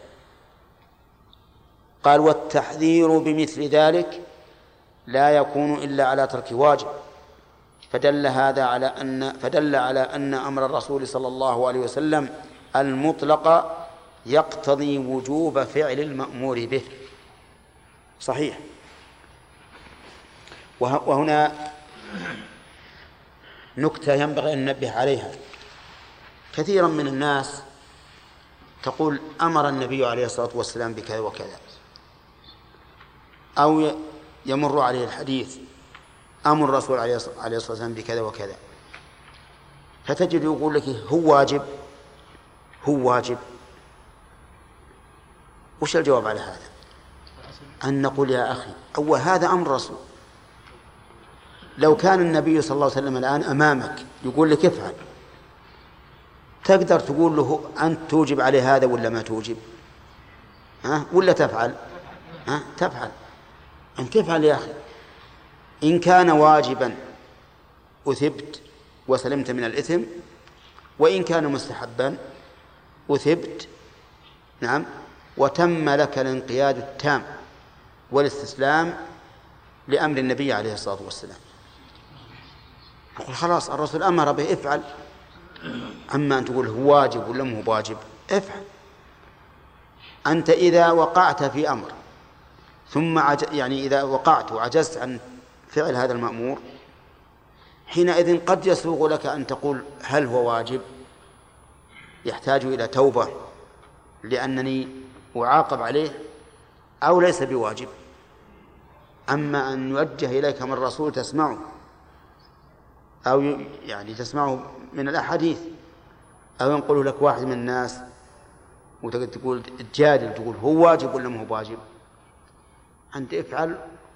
قال والتحذير بمثل ذلك لا يكون إلا على ترك واجب، فدل على أن أمر الرسول صلى الله عليه وسلم المطلق يقتضي وجوب فعل المأمور به. صحيح. وهنا نكتة ينبغي أن ننبه عليها. كثيرا من الناس تقول أمر النبي عليه الصلاة والسلام بكذا وكذا، أو يمر عليه الحديث أمر الرسول عليه الصلاة والسلام بكذا وكذا، فتجد يقول لك هو واجب، هو واجب. وش الجواب على هذا؟ أن نقول يا أخي أول هذا أمر الرسول. لو كان النبي صلى الله عليه وسلم الآن أمامك يقول لك افعل، تقدر تقول له أنت توجب عليه هذا ولا ما توجب؟ ولا تفعل؟ تفعل. أن تفعل يا أخي. إن كان واجبا أثبت وسلمت من الإثم، وإن كان مستحبا أثبت، نعم، وتم لك الانقياد التام والاستسلام لأمر النبي عليه الصلاة والسلام. نقول خلاص الرسول أمر به افعل. أما أن تقول هو واجب ولا مو واجب، افعل. أنت إذا وقعت في أمر ثم إذا وقعت وعجزت عن فعل هذا المأمور، حينئذ قد يسوغ لك أن تقول هل هو واجب يحتاج إلى توبة لأنني أعاقب عليه، أو ليس بواجب. أما أن يوجه إليك من الرسول تسمعه، أو تسمعه من الأحاديث، أو ينقله لك واحد من الناس وتقول تجادل تقول هو واجب ولا مو واجب، أنت افعل